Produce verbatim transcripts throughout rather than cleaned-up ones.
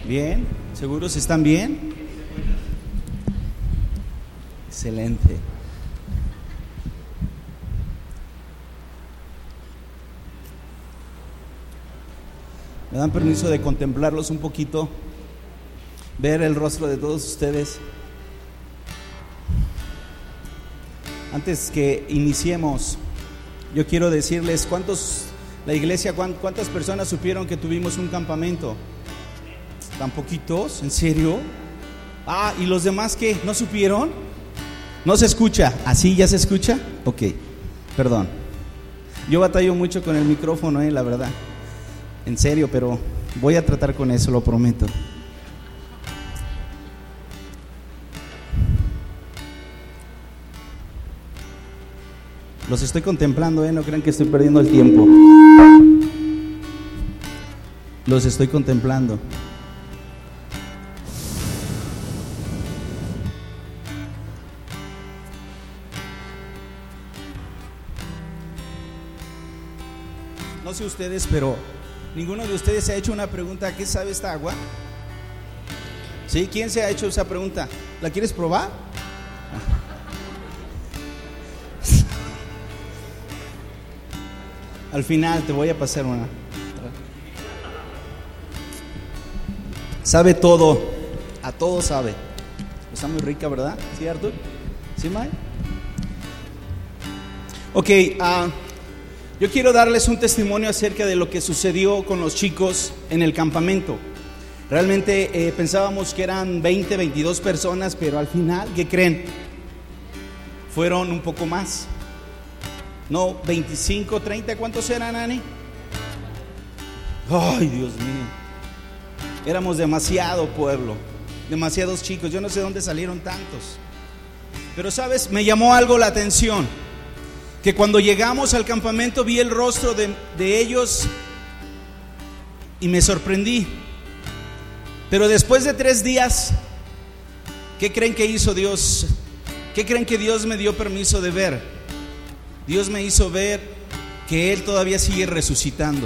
¿Bien? ¿Seguros están bien? Excelente. ¿Me dan permiso de contemplarlos un poquito? Ver el rostro de todos ustedes. Antes que iniciemos, yo quiero decirles cuántos, la iglesia, cuántas personas supieron que tuvimos un campamento. ¿Tan poquitos? ¿En serio? Ah, ¿y los demás qué? ¿No supieron? ¿No se escucha? ¿Así ya se escucha? Ok, perdón. Yo batallo mucho con el micrófono, eh, la verdad. En serio, pero voy a tratar con eso, lo prometo. Los estoy contemplando, ¿eh? No crean que estoy perdiendo el tiempo. Los estoy contemplando. No sé ustedes, pero ninguno de ustedes se ha hecho una pregunta: ¿qué sabe esta agua? ¿Sí? ¿Quién se ha hecho esa pregunta? ¿La quieres probar? Al final te voy a pasar una. Sabe todo, a todo sabe. Está muy rica, ¿verdad? ¿Sí, Artur? ¿Sí, May? Ok, uh, yo quiero darles un testimonio acerca de lo que sucedió con los chicos en el campamento. Realmente eh, pensábamos que eran veinte, veintidós personas, pero al final, ¿qué creen? Fueron un poco más. No, veinticinco, treinta, ¿cuántos eran, Ani? Ay, Dios mío. Éramos demasiado pueblo, demasiados chicos. Yo no sé dónde salieron tantos. Pero, ¿sabes? Me llamó algo la atención. Que cuando llegamos al campamento vi el rostro de, de ellos y me sorprendí. Pero después de tres días, ¿qué creen que hizo Dios? ¿Qué creen que Dios me dio permiso de ver? Dios me hizo ver que Él todavía sigue resucitando.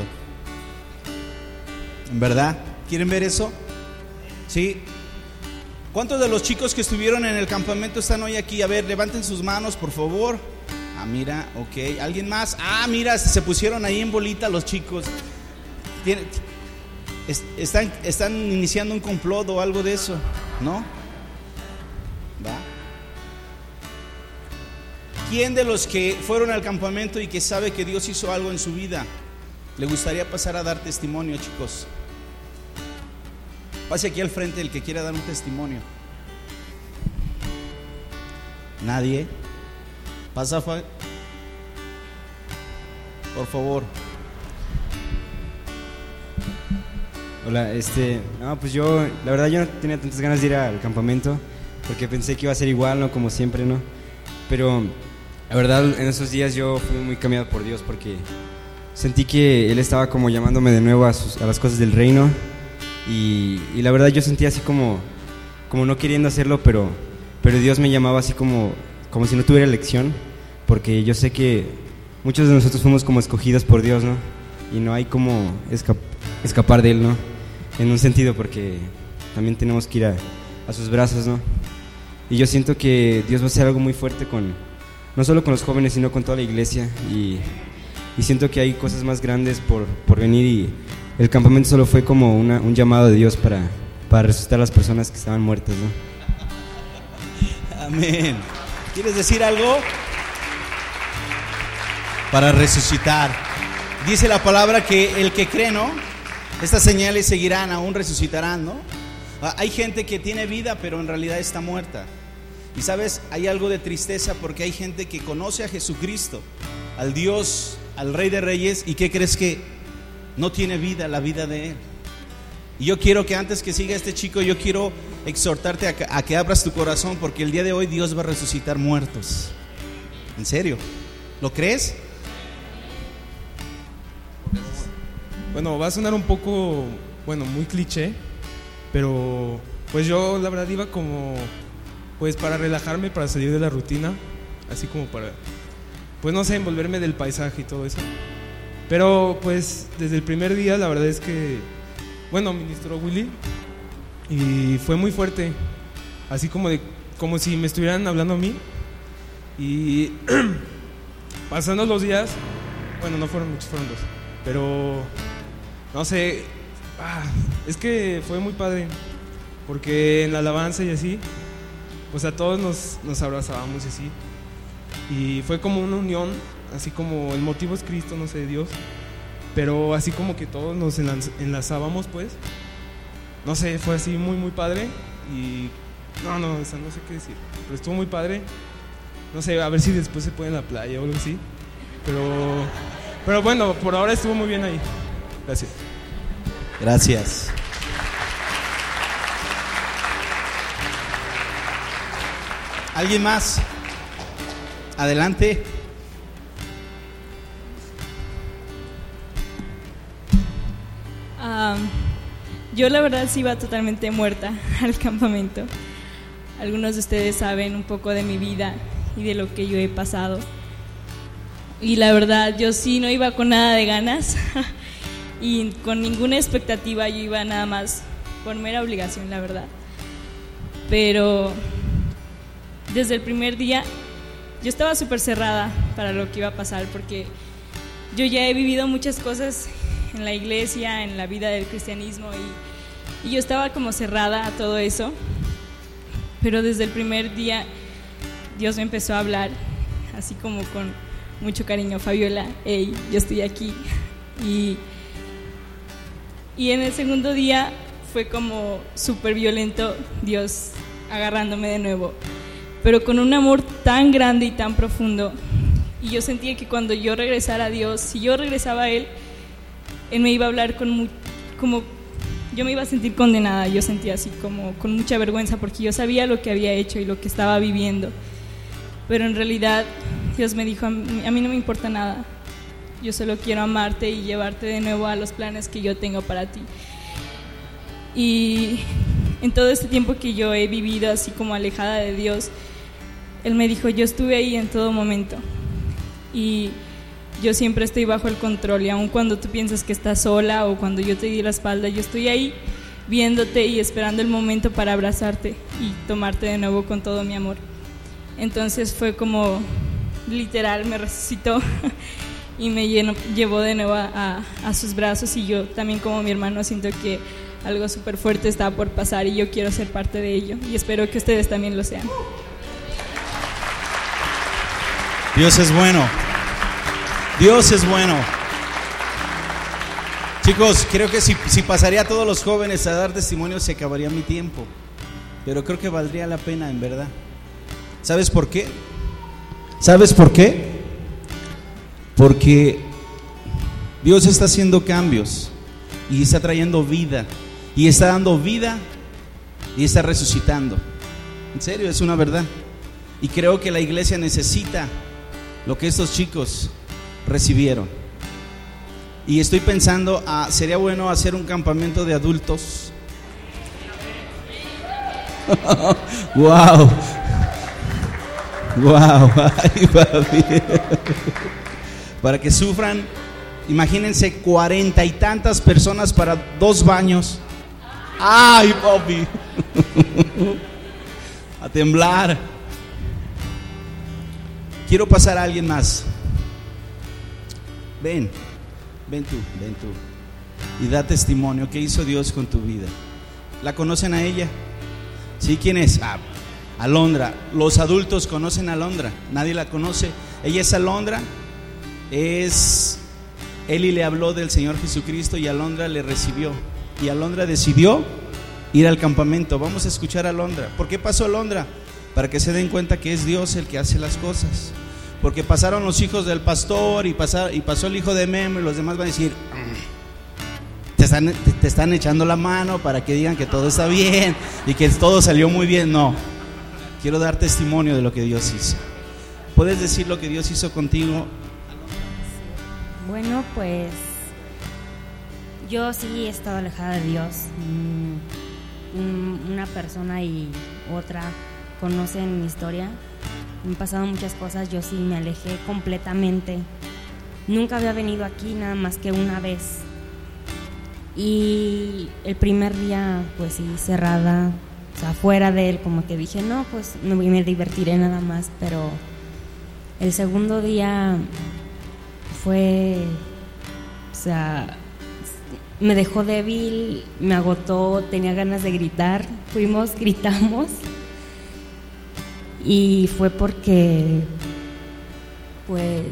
¿En verdad? ¿Quieren ver eso? ¿Sí? ¿Cuántos de los chicos que estuvieron en el campamento están hoy aquí? A ver, levanten sus manos, por favor. Ah, mira, ok. ¿Alguien más? Ah, mira, se pusieron ahí en bolita los chicos. ¿Tienen, están, ¿Están iniciando un complot o algo de eso? ¿No? ¿Va? ¿Quién de los que fueron al campamento y que sabe que Dios hizo algo en su vida le gustaría pasar a dar testimonio, chicos? Pase aquí al frente el que quiera dar un testimonio. ¿Nadie? Pasa, por favor. Hola, este, no, pues yo, la verdad yo no tenía tantas ganas de ir al campamento porque pensé que iba a ser igual, ¿no? Como siempre, ¿no? Pero la verdad en esos días yo fui muy cambiado por Dios porque sentí que Él estaba como llamándome de nuevo a, sus, a las cosas del reino y, y la verdad yo sentía así como, como no queriendo hacerlo, pero, pero Dios me llamaba así como, como si no tuviera elección, porque yo sé que muchos de nosotros fuimos como escogidos por Dios, ¿no? Y no hay como escap- escapar de Él, ¿no? En un sentido, porque también tenemos que ir a, a sus brazos, ¿no? Y yo siento que Dios va a hacer algo muy fuerte con, no solo con los jóvenes, sino con toda la iglesia. Y, y siento que hay cosas más grandes por, por venir. Y el campamento solo fue como una, un llamado de Dios para, para resucitar a las personas que estaban muertas, ¿no? Amén. ¿Quieres decir algo? Para resucitar. Dice la palabra que el que cree, ¿no? Estas señales seguirán, aún resucitarán, ¿no? Hay gente que tiene vida, pero en realidad está muerta. Y sabes, hay algo de tristeza porque hay gente que conoce a Jesucristo, al Dios, al Rey de Reyes, y ¿qué crees? Que no tiene vida, la vida de Él. Y yo quiero que antes que siga este chico, yo quiero exhortarte a que, a que abras tu corazón, porque el día de hoy Dios va a resucitar muertos. ¿En serio? ¿Lo crees? Bueno, va a sonar un poco, bueno, muy cliché, pero pues yo la verdad iba como, pues para relajarme, para salir de la rutina, así como para, pues no sé, envolverme del paisaje y todo eso. Pero pues desde el primer día la verdad es que, bueno, ministró Willy y fue muy fuerte, así como, de, como si me estuvieran hablando a mí. Y pasando los días, bueno, no fueron muchos, fueron dos, pero no sé, ah, es que fue muy padre, porque en la alabanza y así, pues a todos nos, nos abrazábamos y así, y fue como una unión, así como el motivo es Cristo, no sé, Dios, pero así como que todos nos enlazábamos, pues, no sé, fue así muy muy padre. Y no, no, o sea, no sé qué decir, pero estuvo muy padre. No sé, a ver si después se puede en la playa o algo así, pero, pero bueno, por ahora estuvo muy bien ahí. Gracias. Gracias. ¿Alguien más? Adelante. Um, yo la verdad sí iba totalmente muerta al campamento. Algunos de ustedes saben un poco de mi vida y de lo que yo he pasado. Y la verdad yo sí no iba con nada de ganas y con ninguna expectativa, yo iba nada más por mera obligación, la verdad. Pero desde el primer día yo estaba súper cerrada para lo que iba a pasar, porque yo ya he vivido muchas cosas en la iglesia, en la vida del cristianismo, y, y yo estaba como cerrada a todo eso. Pero desde el primer día Dios me empezó a hablar, así como con mucho cariño: Fabiola, hey, yo estoy aquí. Y, y en el segundo día fue como súper violento, Dios agarrándome de nuevo, pero con un amor tan grande y tan profundo. Y yo sentía que cuando yo regresara a Dios, si yo regresaba a Él, Él me iba a hablar con mu- como yo me iba a sentir condenada. Yo sentía así como con mucha vergüenza, porque yo sabía lo que había hecho y lo que estaba viviendo. Pero en realidad Dios me dijo: a mí, a mí no me importa nada, yo solo quiero amarte y llevarte de nuevo a los planes que yo tengo para ti. Y en todo este tiempo que yo he vivido así como alejada de Dios, Él me dijo: yo estuve ahí en todo momento y yo siempre estoy bajo el control, y aun cuando tú piensas que estás sola o cuando yo te di la espalda, yo estoy ahí viéndote y esperando el momento para abrazarte y tomarte de nuevo con todo mi amor. Entonces fue como literal, me resucitó y me llenó, llevó de nuevo a, a, a sus brazos, y yo también, como mi hermano, siento que algo súper fuerte está por pasar y yo quiero ser parte de ello, y espero que ustedes también lo sean. Dios es bueno. Dios es bueno. Chicos, creo que si, si pasaría a todos los jóvenes a dar testimonio, se acabaría mi tiempo, pero creo que valdría la pena, en verdad. ¿Sabes por qué? ¿Sabes por qué? Porque Dios está haciendo cambios y está trayendo vida, y está dando vida y está resucitando. En serio, es una verdad. Y creo que la iglesia necesita lo que estos chicos recibieron. Y estoy pensando, ah, sería bueno hacer un campamento de adultos. Wow. Wow. Ay, papi. Para que sufran. Imagínense, cuarenta y tantas personas para dos baños. Ay, papi. A temblar. Quiero pasar a alguien más. Ven, ven tú, ven tú. Y da testimonio. ¿Qué hizo Dios con tu vida? ¿La conocen a ella? ¿Sí? ¿Quién es? Ah, Alondra. Los adultos conocen a Alondra. Nadie la conoce. Ella es Alondra. Es... Eli le habló del Señor Jesucristo y Alondra le recibió. Y Alondra decidió ir al campamento. Vamos a escuchar a Alondra. ¿Por qué pasó Alondra? Para que se den cuenta que es Dios el que hace las cosas. Porque pasaron los hijos del pastor y, pasar, y pasó el hijo de Memo, y los demás van a decir: te están, te, te están echando la mano para que digan que todo está bien y que todo salió muy bien. No, quiero dar testimonio de lo que Dios hizo. ¿Puedes decir lo que Dios hizo contigo? Bueno, pues yo sí he estado alejada de Dios. Una persona y otra conocen mi historia. Me han pasado muchas cosas. Yo sí me alejé completamente. Nunca había venido aquí, nada más que una vez. Y el primer día, pues sí, cerrada, o sea, fuera de él, como que dije, no, pues me, me divertiré nada más, pero el segundo día fue, o sea, me dejó débil, me agotó, tenía ganas de gritar, fuimos, gritamos, y fue porque, pues,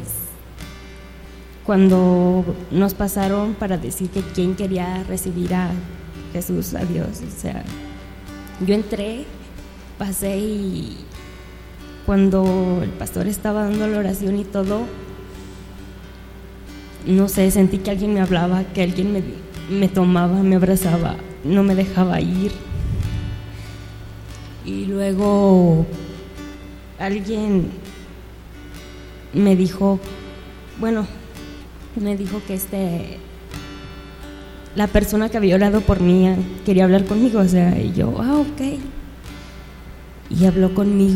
cuando nos pasaron para decir que quién quería recibir a Jesús, a Dios, o sea, yo entré, pasé y cuando el pastor estaba dando la oración y todo, no sé, sentí que alguien me hablaba, que alguien me, me tomaba, me abrazaba, no me dejaba ir. Y luego alguien me dijo, bueno, me dijo que este la persona que había orado por mí quería hablar conmigo, o sea, y yo, ah, ok. Y habló conmigo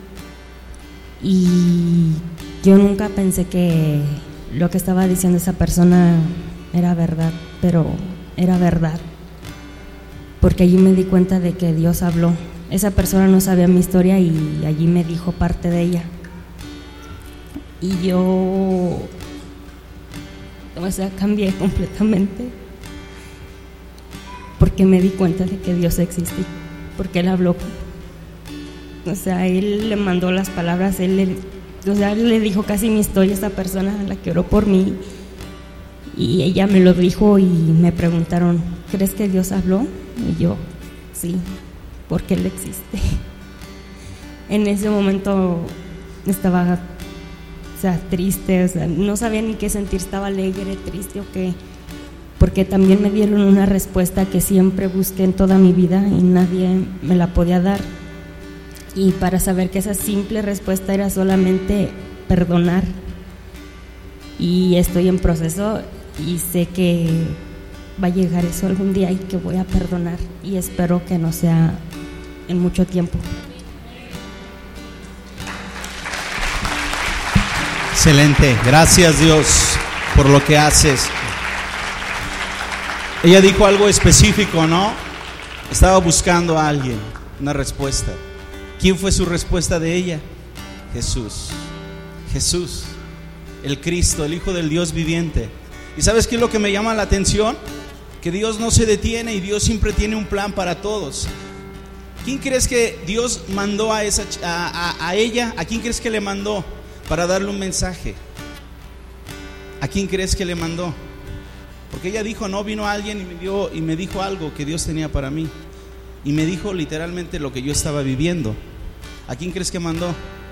y yo nunca pensé que lo que estaba diciendo esa persona era verdad, pero era verdad, porque allí me di cuenta de que Dios habló. Esa persona no sabía mi historia y allí me dijo parte de ella. Y yo, o sea, cambié completamente, porque me di cuenta de que Dios existe, porque Él habló. O sea, Él le mandó las palabras, Él le, o sea, Él le dijo casi mi historia a esa persona a la que oró por mí, y ella me lo dijo y me preguntaron, ¿crees que Dios habló? Y yo, sí, porque Él existe. En ese momento estaba, o sea, triste, o sea, no sabía ni qué sentir, estaba alegre, triste o qué, porque también me dieron una respuesta que siempre busqué en toda mi vida y nadie me la podía dar. Y para saber que esa simple respuesta era solamente perdonar. Y estoy en proceso y sé que va a llegar eso algún día y que voy a perdonar, y espero que no sea en mucho tiempo. Excelente, gracias Dios por lo que haces. Ella dijo algo específico, ¿no? Estaba buscando a alguien, una respuesta. ¿Quién fue su respuesta de ella? Jesús. Jesús, el Cristo, el Hijo del Dios viviente. ¿Y sabes qué es lo que me llama la atención? Que Dios no se detiene y Dios siempre tiene un plan para todos. ¿Quién crees que Dios mandó a, esa, a, a, a ella? ¿A quién crees que le mandó para darle un mensaje? ¿A quién crees que le mandó? Porque ella dijo, no, vino alguien y me dio y me dijo algo que Dios tenía para mí. Y me dijo literalmente lo que yo estaba viviendo. ¿A quién crees que mandó?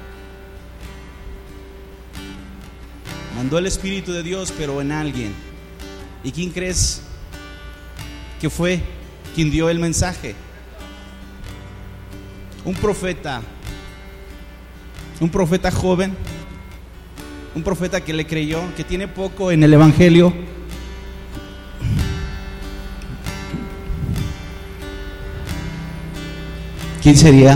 Mandó el Espíritu de Dios, pero en alguien. ¿Y quién crees que fue quien dio el mensaje? Un profeta. Un profeta joven. Un profeta que le creyó, que tiene poco en el Evangelio. ¿Quién sería?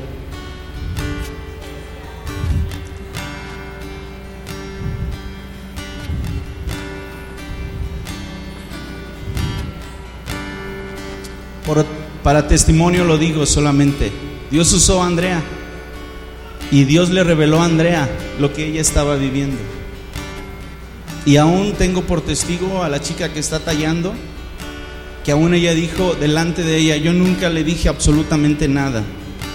Por, para testimonio lo digo solamente. Dios usó a Andrea y Dios le reveló a Andrea lo que ella estaba viviendo. Y aún tengo por testigo a la chica que está tallando, que aún ella dijo delante de ella, yo nunca le dije absolutamente nada.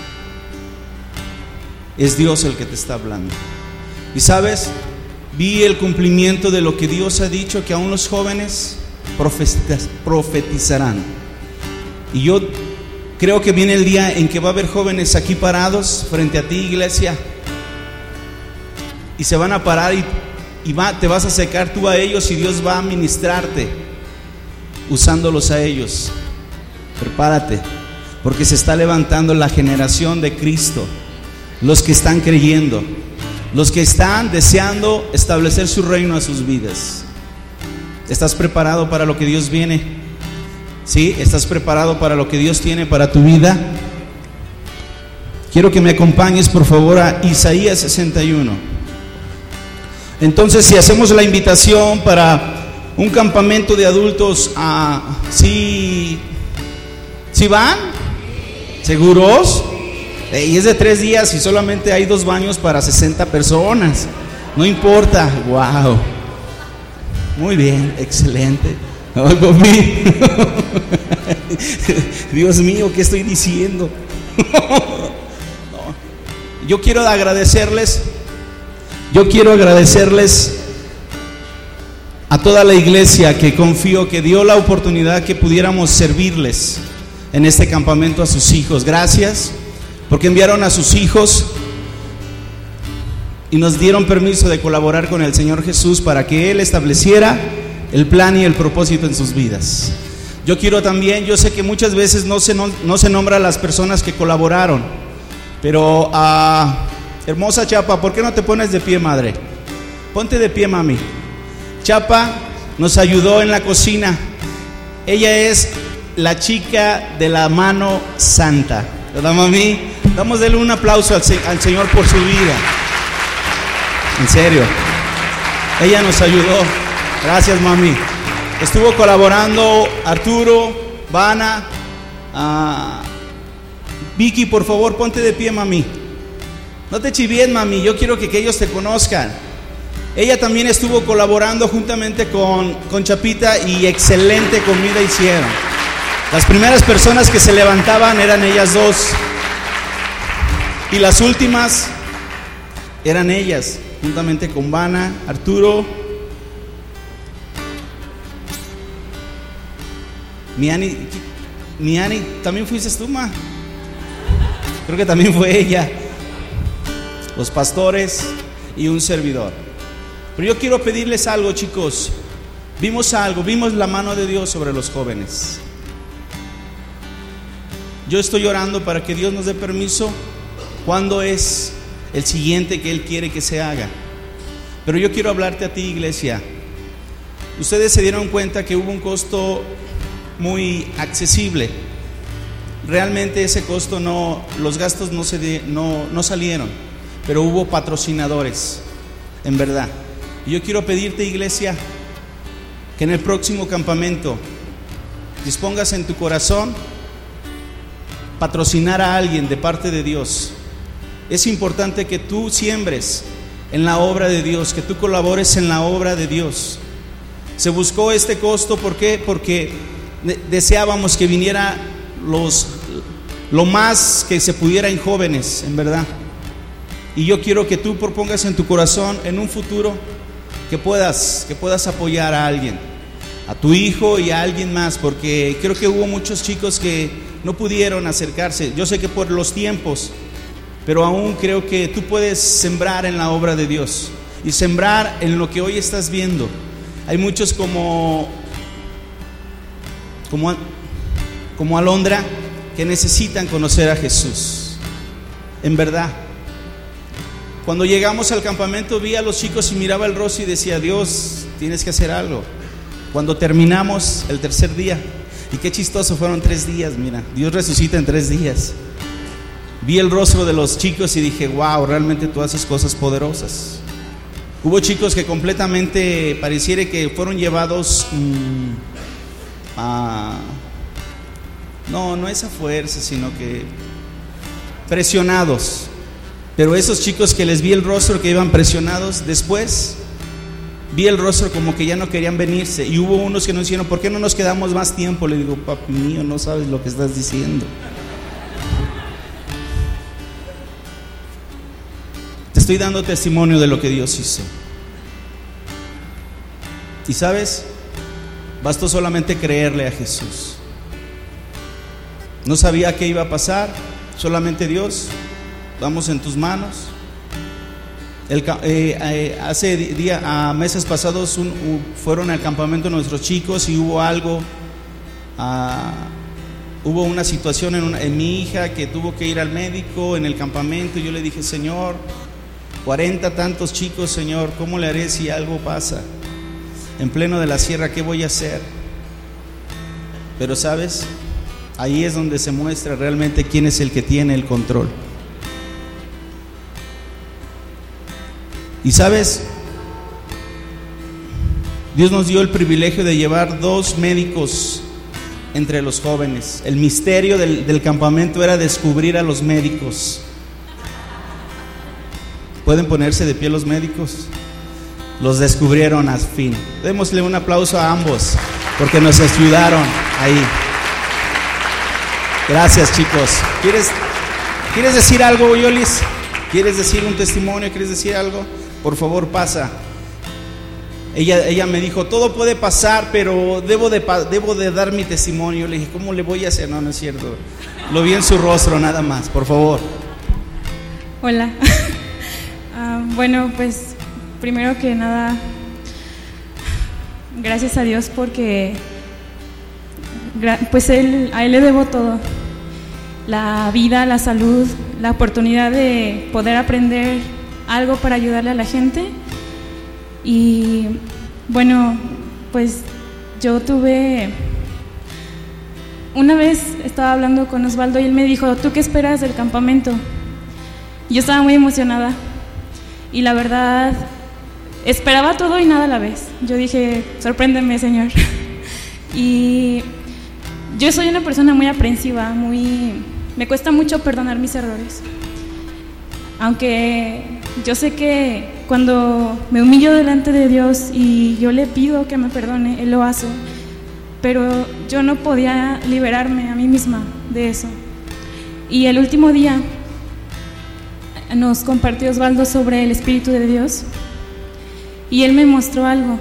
Es Dios el que te está hablando. Y sabes, vi el cumplimiento de lo que Dios ha dicho, que aún los jóvenes profetizarán. Y yo creo que viene el día en que va a haber jóvenes aquí parados frente a ti, iglesia, y se van a parar y, y va, te vas a acercar tú a ellos y Dios va a ministrarte usándolos a ellos. Prepárate, porque se está levantando la generación de Cristo, los que están creyendo, los que están deseando establecer su reino a sus vidas. ¿Estás preparado para lo que Dios viene? ¿Sí? ¿Estás preparado para lo que Dios tiene para tu vida? Quiero que me acompañes por favor a Isaías sesenta y uno. Entonces, si hacemos la invitación para un campamento de adultos. Ah, ¿sí, ¿sí van? ¿Seguros? Eh, y es de tres días y solamente hay dos baños para sesenta personas. No importa. Wow. Muy bien, excelente. Ay, papi. Dios mío, ¿qué estoy diciendo? No. Yo quiero agradecerles. Yo quiero agradecerles a toda la iglesia que confío, que dio la oportunidad que pudiéramos servirles en este campamento a sus hijos. Gracias porque enviaron a sus hijos y nos dieron permiso de colaborar con el Señor Jesús para que Él estableciera el plan y el propósito en sus vidas. Yo quiero también, yo sé que muchas veces no se, no, no se nombra a las personas que colaboraron, pero uh, hermosa Chapa, ¿por qué no te pones de pie, madre? Ponte de pie, mami. Chapa nos ayudó en la cocina. Ella es la chica de la mano santa, ¿verdad, mami? Vamos a darle un aplauso al, al Señor por su vida. En serio, ella nos ayudó. Gracias, mami. Estuvo colaborando Arturo, Vana, uh, Vicky, por favor, ponte de pie, mami. No te chivies, mami, yo quiero que, que ellos te conozcan. Ella también estuvo colaborando juntamente con, con Chapita y excelente comida hicieron. Las primeras personas que se levantaban eran ellas dos y las últimas eran ellas, juntamente con Vana, Arturo, Miani. Miani, ¿también fuiste tú, ma? Creo que también fue ella. Los pastores y un servidor. Pero yo quiero pedirles algo, chicos. Vimos algo, vimos la mano de Dios sobre los jóvenes. Yo estoy orando para que Dios nos dé permiso. ¿Cuándo es el siguiente que Él quiere que se haga? Pero yo quiero hablarte a ti, iglesia. Ustedes se dieron cuenta que hubo un costo muy accesible. Realmente ese costo no, los gastos no, se, no, no salieron, pero hubo patrocinadores, en verdad. Y yo quiero pedirte, iglesia, que en el próximo campamento dispongas en tu corazón patrocinar a alguien de parte de Dios. Es importante que tú siembres en la obra de Dios, que tú colabores en la obra de Dios. Se buscó este costo, ¿por qué? Porque deseábamos que viniera los, lo más que se pudiera en jóvenes, en verdad. Y yo quiero que tú propongas en tu corazón en un futuro que puedas, que puedas apoyar a alguien, a tu hijo y a alguien más, porque creo que hubo muchos chicos que no pudieron acercarse. Yo sé que por los tiempos, pero aún creo que tú puedes sembrar en la obra de Dios y sembrar en lo que hoy estás viendo. Hay muchos como como, como Alondra que necesitan conocer a Jesús, en verdad. Cuando llegamos al campamento vi a los chicos y miraba el rostro y decía: Dios, tienes que hacer algo. Cuando terminamos el tercer día, y qué chistoso, fueron tres días, mira, Dios resucita en tres días. Vi el rostro de los chicos y dije: wow, realmente tú haces cosas poderosas. Hubo chicos que completamente pareciera que fueron llevados mmm, a, no, no es a fuerza, sino que presionados. Pero esos chicos que les vi el rostro que iban presionados, después vi el rostro como que ya no querían venirse. Y hubo unos que nos dijeron: ¿por qué no nos quedamos más tiempo? Le digo: papi mío, no sabes lo que estás diciendo. Te estoy dando testimonio de lo que Dios hizo. Y sabes, bastó solamente creerle a Jesús. No sabía qué iba a pasar, solamente Dios, vamos en tus manos. El, eh, eh, hace día, a meses pasados un, uh, fueron al campamento nuestros chicos y hubo algo, uh, hubo una situación en, una, en mi hija que tuvo que ir al médico en el campamento. Y yo le dije: Señor, cuarenta tantos chicos, Señor, ¿cómo le haré si algo pasa? En pleno de la sierra, ¿qué voy a hacer? Pero sabes, ahí es donde se muestra realmente quién es el que tiene el control. Y sabes, Dios nos dio el privilegio de llevar dos médicos entre los jóvenes. El misterio del, del campamento era descubrir a los médicos. ¿Pueden ponerse de pie los médicos? Los descubrieron al fin. Démosle un aplauso a ambos porque nos ayudaron ahí. Gracias, chicos. ¿Quieres, ¿quieres decir algo, Yolis? ¿Quieres decir un testimonio? ¿Quieres decir algo? Por favor, pasa. Ella, ella me dijo, todo puede pasar, pero debo de, debo de dar mi testimonio. Le dije, ¿cómo le voy a hacer? No, no es cierto. Lo vi en su rostro nada más, por favor. Hola. uh, bueno, pues primero que nada, gracias a Dios porque pues él, a Él le debo todo. La vida, la salud, la oportunidad de poder aprender algo para ayudarle a la gente. Y bueno, pues yo tuve, una vez estaba hablando con Osvaldo y él me dijo, ¿tú qué esperas del campamento? Yo estaba muy emocionada y la verdad esperaba todo y nada a la vez. Yo dije, sorpréndeme, Señor. Y yo soy una persona muy aprensiva, muy, me cuesta mucho perdonar mis errores. Aunque yo sé que cuando me humillo delante de Dios y yo le pido que me perdone, Él lo hace. Pero yo no podía liberarme a mí misma de eso. Y el último día nos compartió Osvaldo sobre el Espíritu de Dios y él me mostró algo.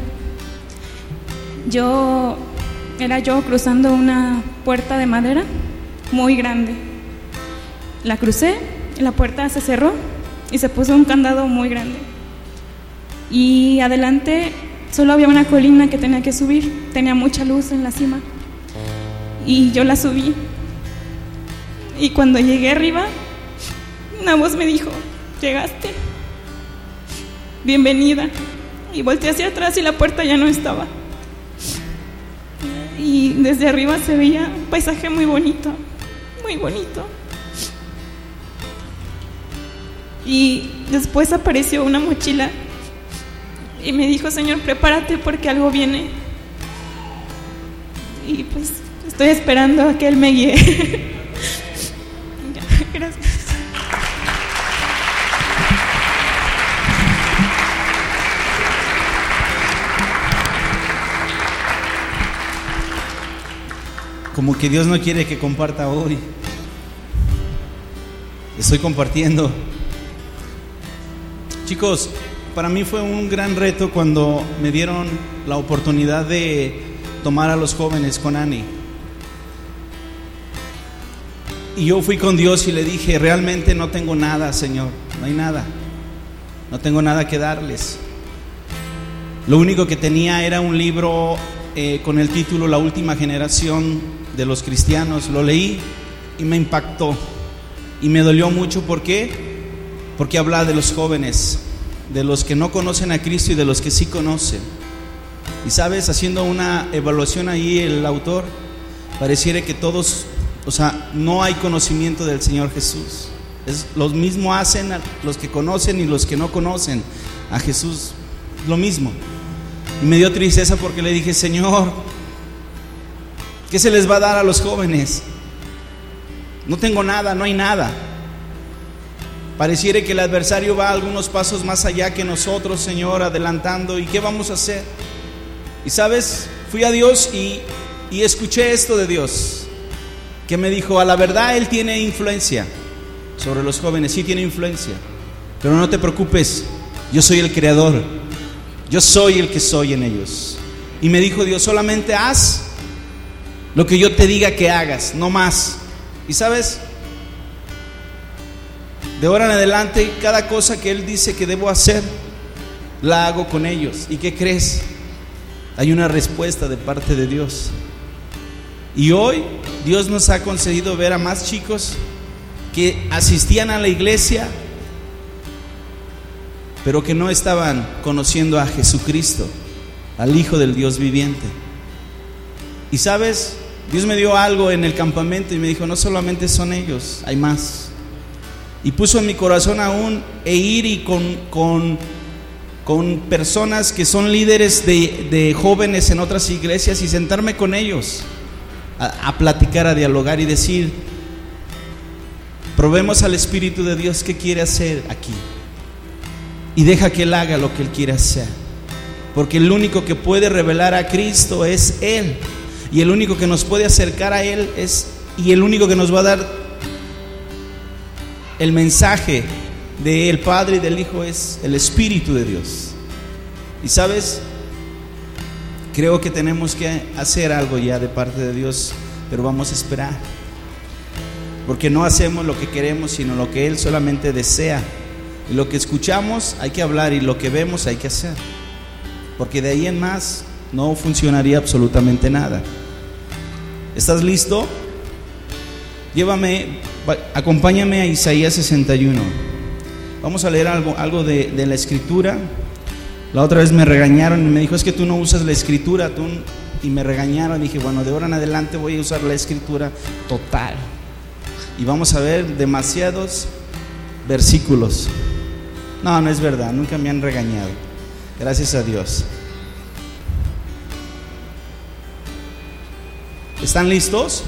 Yo, era yo cruzando una puerta de madera muy grande. La crucé, la puerta se cerró y se puso un candado muy grande. Y adelante solo había una colina que tenía que subir, tenía mucha luz en la cima. Y yo la subí. Y cuando llegué arriba, una voz me dijo, llegaste, bienvenida. Y volteé hacia atrás y la puerta ya no estaba. Y desde arriba se veía un paisaje muy bonito, muy bonito. Y después apareció una mochila y me dijo, Señor, prepárate porque algo viene. Y pues estoy esperando a que Él me guíe. Gracias. Como que Dios no quiere que comparta hoy. Estoy compartiendo. Chicos, para mí fue un gran reto cuando me dieron la oportunidad de tomar a los jóvenes con Ani. Y yo fui con Dios y le dije, realmente no tengo nada, Señor, no hay nada. No tengo nada que darles. Lo único que tenía era un libro eh, con el título La última generación de los cristianos. Lo leí y me impactó y me dolió mucho. ¿Por qué? Porque habla de los jóvenes, de los que no conocen a Cristo y de los que sí conocen. Y sabes, haciendo una evaluación ahí el autor, pareciera que todos, o sea, no hay conocimiento del Señor Jesús. Es, lo mismo hacen los que conocen y los que no conocen a Jesús, lo mismo. Y me dio tristeza porque le dije, Señor, ¿qué se les va a dar a los jóvenes? No tengo nada, no hay nada. Pareciera que el adversario va algunos pasos más allá que nosotros, Señor, adelantando. ¿Y qué vamos a hacer? Y sabes, fui a Dios y, y escuché esto de Dios, que me dijo, a la verdad Él tiene influencia sobre los jóvenes, sí tiene influencia, pero no te preocupes, yo soy el creador, yo soy el que soy en ellos. Y me dijo Dios, solamente haz lo que yo te diga que hagas, no más. Y sabes, de ahora en adelante, cada cosa que Él dice que debo hacer, la hago con ellos. ¿Y qué crees? Hay una respuesta de parte de Dios. Y hoy Dios nos ha concedido ver a más chicos que asistían a la iglesia, pero que no estaban conociendo a Jesucristo, al Hijo del Dios viviente. Y sabes, Dios me dio algo en el campamento y me dijo, no solamente son ellos, hay más. Y puso en mi corazón aún e ir y con, con, con personas que son líderes de, de jóvenes en otras iglesias y sentarme con ellos a, a platicar, a dialogar y decir: probemos al Espíritu de Dios qué quiere hacer aquí, y deja que Él haga lo que Él quiere hacer, porque el único que puede revelar a Cristo es Él, y el único que nos puede acercar a Él es, y el único que nos va a dar el mensaje del Padre y del Hijo es el Espíritu de Dios. Y sabes, creo que tenemos que hacer algo ya de parte de Dios, pero vamos a esperar, porque no hacemos lo que queremos, sino lo que Él solamente desea. Y lo que escuchamos hay que hablar, y lo que vemos hay que hacer, porque de ahí en más no funcionaría absolutamente nada. ¿Estás listo? Llévame, acompáñame a Isaías sesenta y uno. Vamos a leer algo, algo de, de la escritura. La otra vez me regañaron y me dijo: es que tú no usas la escritura, tú, y me regañaron. Dije: bueno, de ahora en adelante voy a usar la escritura total. Y vamos a ver demasiados versículos. No, no es verdad, nunca me han regañado, gracias a Dios. ¿Están listos?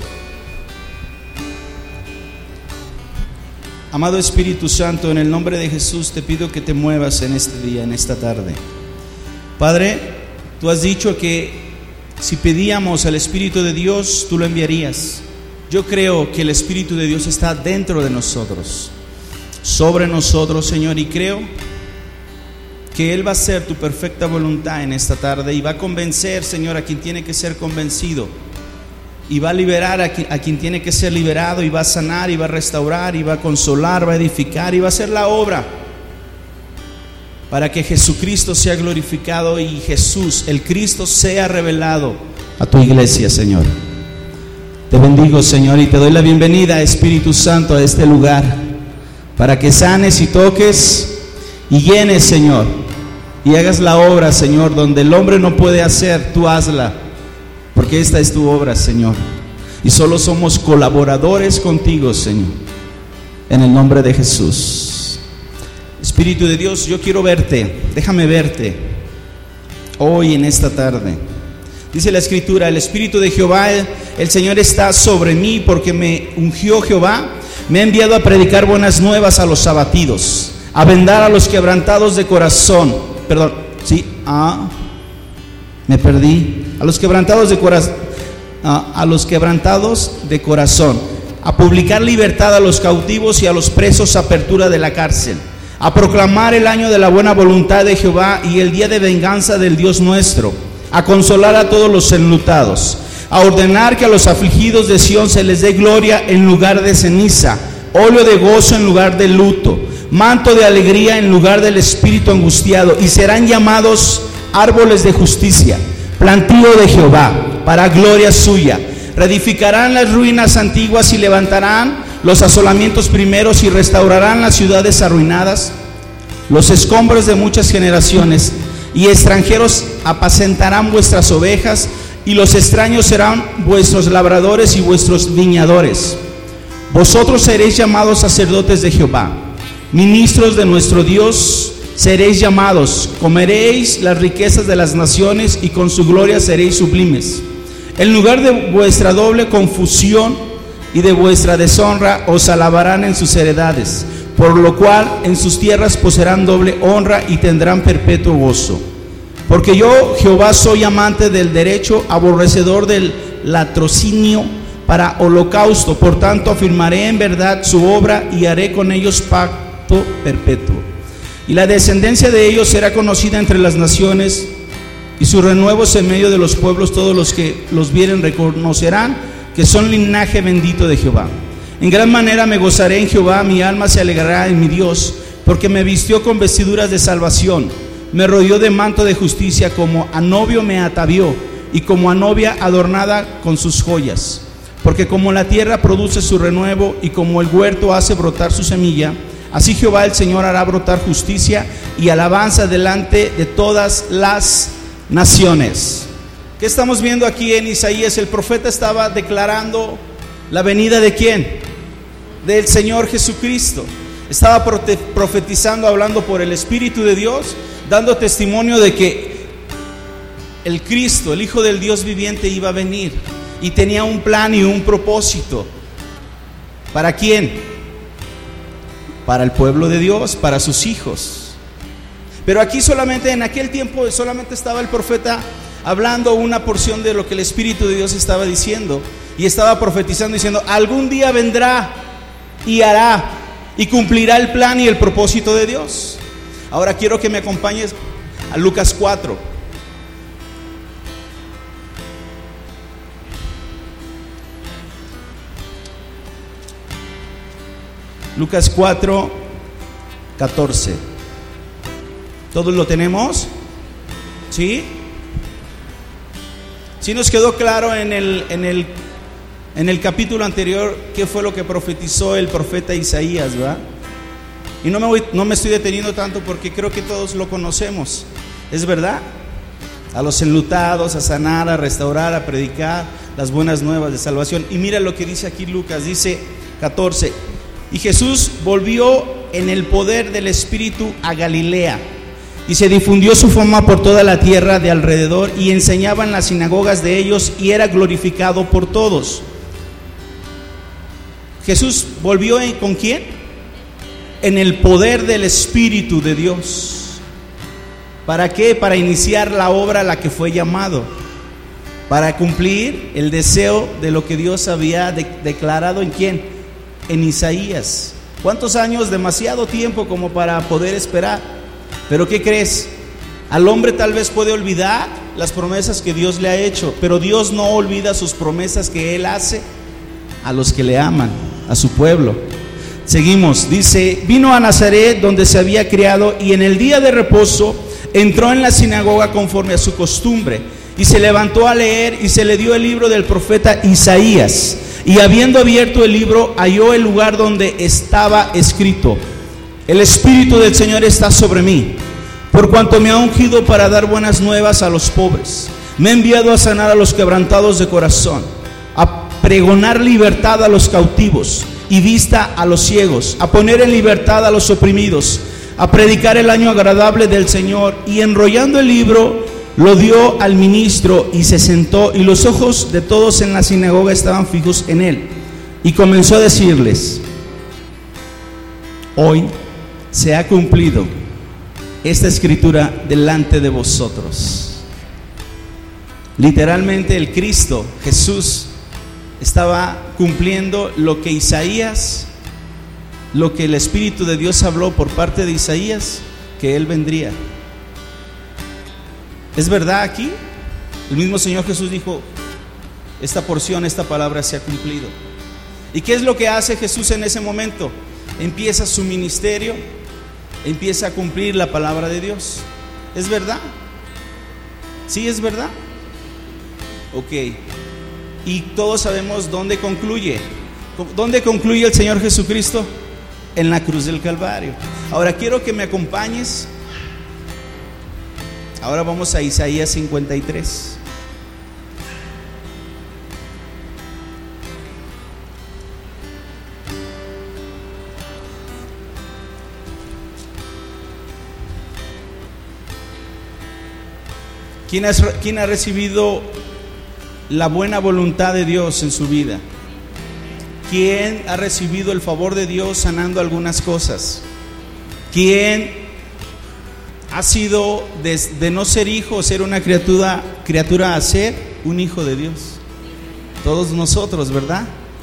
Amado Espíritu Santo, en el nombre de Jesús te pido que te muevas en este día, en esta tarde. Padre, tú has dicho que si pedíamos al Espíritu de Dios, tú lo enviarías. Yo creo que el Espíritu de Dios está dentro de nosotros, sobre nosotros, Señor, y creo que Él va a hacer tu perfecta voluntad en esta tarde, y va a convencer, Señor, a quien tiene que ser convencido, y va a liberar a quien, a quien tiene que ser liberado, y va a sanar, y va a restaurar, y va a consolar, va a edificar, y va a hacer la obra para que Jesucristo sea glorificado y Jesús, el Cristo, sea revelado a tu iglesia, Señor. Te bendigo, Señor, y te doy la bienvenida, Espíritu Santo, a este lugar, para que sanes y toques y llenes, Señor, y hagas la obra, Señor, donde el hombre no puede hacer, tú hazla, porque esta es tu obra, Señor, y solo somos colaboradores contigo, Señor, en el nombre de Jesús. Espíritu de Dios, yo quiero verte, déjame verte hoy en esta tarde. Dice la Escritura: el Espíritu de Jehová, el, el Señor está sobre mí, porque me ungió Jehová, me ha enviado a predicar buenas nuevas a los abatidos, a vendar a los quebrantados de corazón. Perdón, sí, ah, me perdí. A los quebrantados de corazón, ah, a los quebrantados de corazón, a publicar libertad a los cautivos y a los presos apertura de la cárcel, a proclamar el año de la buena voluntad de Jehová y el día de venganza del Dios nuestro, a consolar a todos los enlutados, a ordenar que a los afligidos de Sión se les dé gloria en lugar de ceniza, óleo de gozo en lugar de luto, manto de alegría en lugar del espíritu angustiado, y serán llamados árboles de justicia, plantío de Jehová, para gloria suya. Reedificarán las ruinas antiguas y levantarán los asolamientos primeros, y restaurarán las ciudades arruinadas, los escombros de muchas generaciones, y extranjeros apacentarán vuestras ovejas, y los extraños serán vuestros labradores y vuestros viñadores. Vosotros seréis llamados sacerdotes de Jehová, ministros de nuestro Dios seréis llamados, comeréis las riquezas de las naciones, y con su gloria seréis sublimes. En lugar de vuestra doble confusión y de vuestra deshonra os alabarán en sus heredades, por lo cual en sus tierras poseerán doble honra y tendrán perpetuo gozo. Porque yo, Jehová, soy amante del derecho, aborrecedor del latrocinio para holocausto. Por tanto, afirmaré en verdad su obra y haré con ellos pacto perpetuo. Y la descendencia de ellos será conocida entre las naciones, y sus renuevos en medio de los pueblos. Todos los que los vieren reconocerán que son linaje bendito de Jehová. En gran manera me gozaré en Jehová, mi alma se alegrará en mi Dios, porque me vistió con vestiduras de salvación, me rodeó de manto de justicia, como a novio me atavió, y como a novia adornada con sus joyas. Porque como la tierra produce su renuevo, y como el huerto hace brotar su semilla, así Jehová el Señor hará brotar justicia y alabanza delante de todas las naciones. ¿Qué estamos viendo aquí en Isaías? El profeta estaba declarando la venida de ¿quién? Del Señor Jesucristo. Estaba profetizando, hablando por el Espíritu de Dios, dando testimonio de que el Cristo, el Hijo del Dios viviente, iba a venir y tenía un plan y un propósito. ¿Para quién? Para el pueblo de Dios, para sus hijos. Pero aquí solamente, en aquel tiempo, solamente estaba el profeta hablando una porción de lo que el Espíritu de Dios estaba diciendo, y estaba profetizando diciendo: algún día vendrá y hará y cumplirá el plan y el propósito de Dios. Ahora quiero que me acompañes a Lucas cuatro. Lucas cuatro, catorce. ¿Todos lo tenemos? ¿Sí? ¿Sí nos quedó claro en el, en el, en el capítulo anterior qué fue lo que profetizó el profeta Isaías, ¿verdad? Y no me, voy, no me estoy deteniendo tanto porque creo que todos lo conocemos. ¿Es verdad? A los enlutados, a sanar, a restaurar, a predicar las buenas nuevas de salvación. Y mira lo que dice aquí Lucas, dice catorce. Y Jesús volvió en el poder del Espíritu a Galilea, y se difundió su fama por toda la tierra de alrededor, y enseñaba en las sinagogas de ellos, y era glorificado por todos. Jesús volvió en, ¿con quién? En el poder del Espíritu de Dios. ¿Para qué? Para iniciar la obra a la que fue llamado, para cumplir el deseo de lo que Dios había de, declarado en quién, en Isaías. ¿Cuántos años? Demasiado tiempo como para poder esperar. Pero ¿qué crees? Al hombre tal vez puede olvidar las promesas que Dios le ha hecho, pero Dios no olvida sus promesas que Él hace a los que le aman, a su pueblo. Seguimos, dice: vino a Nazaret, donde se había criado, y en el día de reposo entró en la sinagoga conforme a su costumbre, y se levantó a leer, y se le dio el libro del profeta Isaías. Y habiendo abierto el libro, halló el lugar donde estaba escrito: el Espíritu del Señor está sobre mí, por cuanto me ha ungido para dar buenas nuevas a los pobres. Me ha enviado a sanar a los quebrantados de corazón, a pregonar libertad a los cautivos y vista a los ciegos, a poner en libertad a los oprimidos, a predicar el año agradable del Señor. Y enrollando el libro, lo dio al ministro, y se sentó, y los ojos de todos en la sinagoga estaban fijos en él. Y comenzó a decirles: hoy se ha cumplido esta escritura delante de vosotros. Literalmente el Cristo, Jesús, estaba cumpliendo lo que Isaías, lo que el Espíritu de Dios habló por parte de Isaías, que Él vendría. ¿Es verdad aquí? El mismo Señor Jesús dijo: esta porción, esta palabra se ha cumplido. ¿Y qué es lo que hace Jesús en ese momento? Empieza su ministerio, empieza a cumplir la palabra de Dios. ¿Es verdad? ¿Sí es verdad? Ok. Y todos sabemos dónde concluye. ¿Dónde concluye el Señor Jesucristo? En la cruz del Calvario. Ahora quiero que me acompañes. Ahora vamos a Isaías cincuenta y tres. ¿Quién ha, quién ha recibido la buena voluntad de Dios en su vida? ¿Quién ha recibido el favor de Dios sanando algunas cosas? ¿Quién ha sido de, de no ser hijo, ser una criatura, criatura a ser un hijo de Dios? Todos nosotros, ¿verdad?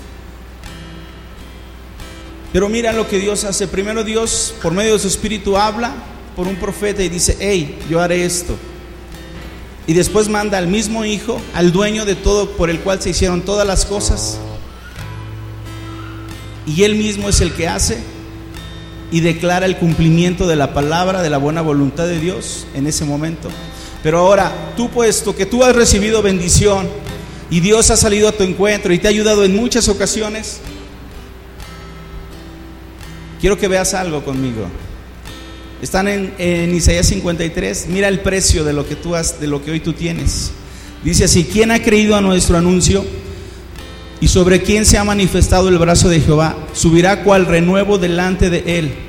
Pero mira lo que Dios hace. Primero Dios, por medio de su Espíritu, habla por un profeta y dice: hey, yo haré esto. Y después manda al mismo Hijo, al dueño de todo, por el cual se hicieron todas las cosas, y Él mismo es el que hace y declara el cumplimiento de la palabra, de la buena voluntad de Dios en ese momento. Pero ahora, tú, puesto que tú has recibido bendición y Dios ha salido a tu encuentro y te ha ayudado en muchas ocasiones, quiero que veas algo conmigo. Están en, en Isaías cincuenta y tres. Mira el precio de lo que tú has, de lo que hoy tú tienes. Dice así: ¿quién ha creído a nuestro anuncio? ¿Y sobre quién se ha manifestado el brazo de Jehová? Subirá cual renuevo delante de él,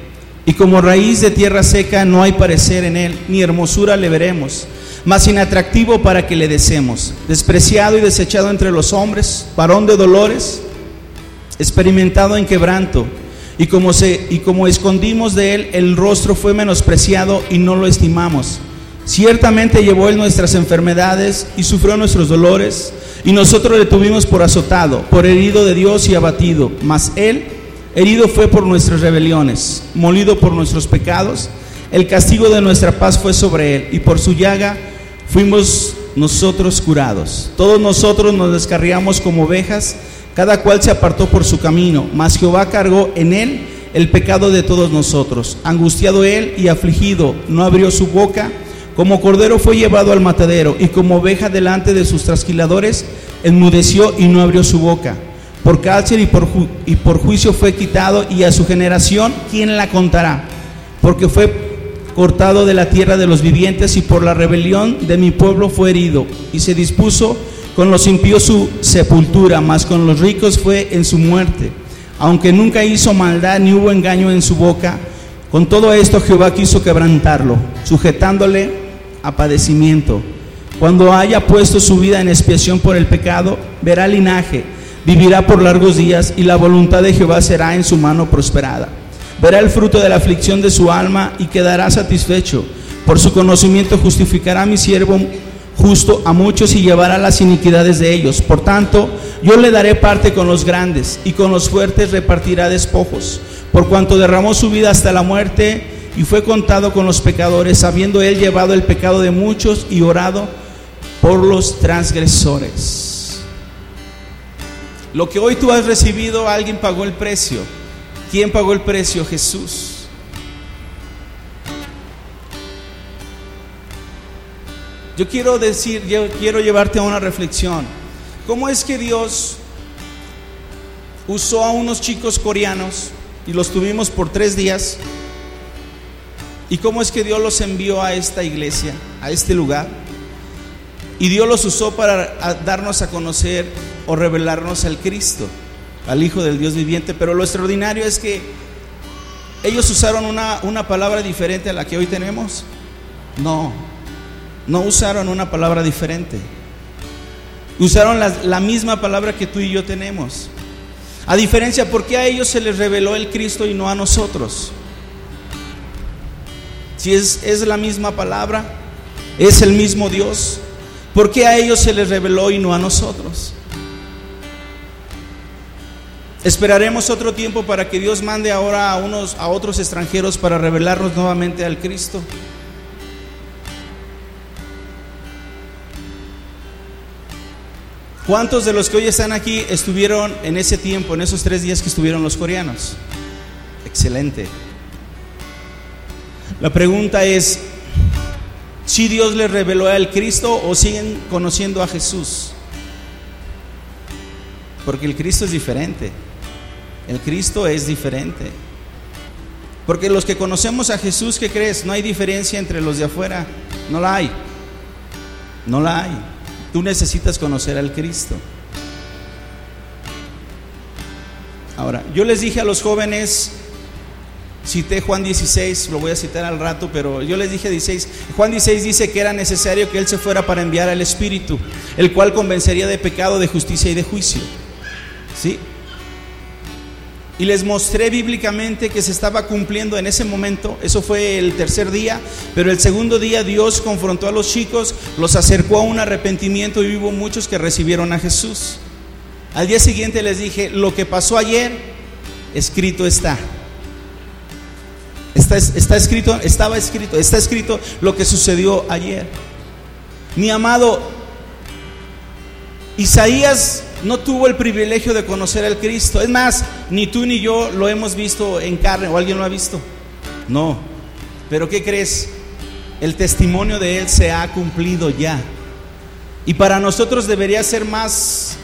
Y como raíz de tierra seca no hay parecer en él, ni hermosura le veremos, mas inatractivo para que le deseemos. Despreciado y desechado entre los hombres, varón de dolores, experimentado en quebranto. Y como, se, y como escondimos de él el rostro, fue menospreciado y no lo estimamos. Ciertamente llevó él nuestras enfermedades y sufrió nuestros dolores, y nosotros le tuvimos por azotado, por herido de Dios y abatido. Mas él herido fue por nuestras rebeliones, molido por nuestros pecados. El castigo de nuestra paz fue sobre él, y por su llaga fuimos nosotros curados. Todos nosotros nos descarriamos como ovejas, cada cual se apartó por su camino, mas Jehová cargó en él el pecado de todos nosotros. Angustiado él y afligido, no abrió su boca. Como cordero fue llevado al matadero, y como oveja delante de sus trasquiladores, enmudeció y no abrió su boca. Por cárcel y por, ju- y por juicio fue quitado, y a su generación, ¿quién la contará? Porque fue cortado de la tierra de los vivientes, y por la rebelión de mi pueblo fue herido. Y se dispuso con los impíos su sepultura, mas con los ricos fue en su muerte. Aunque nunca hizo maldad, ni hubo engaño en su boca, con todo esto Jehová quiso quebrantarlo, sujetándole a padecimiento. Cuando haya puesto su vida en expiación por el pecado, verá linaje, vivirá por largos días, y la voluntad de Jehová será en su mano prosperada. Verá el fruto de la aflicción de su alma y quedará satisfecho. Por su conocimiento justificará a mi siervo justo a muchos y llevará las iniquidades de ellos. Por tanto, yo le daré parte con los grandes, y con los fuertes repartirá despojos. Por cuanto derramó su vida hasta la muerte y fue contado con los pecadores, habiendo él llevado el pecado de muchos y orado por los transgresores. Lo que hoy tú has recibido, alguien pagó el precio. ¿Quién pagó el precio? Jesús. Yo quiero decir, yo quiero llevarte a una reflexión. ¿Cómo es que Dios usó a unos chicos coreanos y los tuvimos por tres días? ¿Y cómo es que Dios los envió a esta iglesia, a este lugar? Y Dios los usó para darnos a conocer o revelarnos al Cristo, al Hijo del Dios viviente. Pero lo extraordinario es que ellos usaron una, una palabra diferente a la que hoy tenemos. No, no usaron una palabra diferente. Usaron la, la misma palabra que tú y yo tenemos. A diferencia, ¿por qué a ellos se les reveló el Cristo y no a nosotros? Si es, es la misma palabra, es el mismo Dios, ¿por qué a ellos se les reveló y no a nosotros? Esperaremos otro tiempo para que Dios mande ahora a, unos, a otros extranjeros para revelarnos nuevamente al Cristo. ¿Cuántos de los que hoy están aquí estuvieron en ese tiempo, en esos tres días que estuvieron los coreanos? Excelente. La pregunta es, ¿si Dios les reveló al Cristo o siguen conociendo a Jesús? Porque el Cristo es diferente. El Cristo es diferente. Porque los que conocemos a Jesús, ¿qué crees? No hay diferencia entre los de afuera. No la hay. No la hay. Tú necesitas conocer al Cristo. Ahora, yo les dije a los jóvenes, cité Juan dieciséis, lo voy a citar al rato, pero yo les dije dieciséis. Juan dieciséis dice que era necesario que Él se fuera para enviar al Espíritu, el cual convencería de pecado, de justicia y de juicio. ¿Sí? Y les mostré bíblicamente que se estaba cumpliendo en ese momento. Eso fue el tercer día, pero el segundo día Dios confrontó a los chicos, los acercó a un arrepentimiento y hubo muchos que recibieron a Jesús. Al día siguiente les dije, lo que pasó ayer, escrito está. Está, está escrito, estaba escrito, está escrito lo que sucedió ayer. Mi amado, Isaías no tuvo el privilegio de conocer al Cristo. Es más, ni tú ni yo lo hemos visto en carne, o alguien lo ha visto. No, pero ¿qué crees? El testimonio de Él se ha cumplido ya. Y para nosotros debería ser más,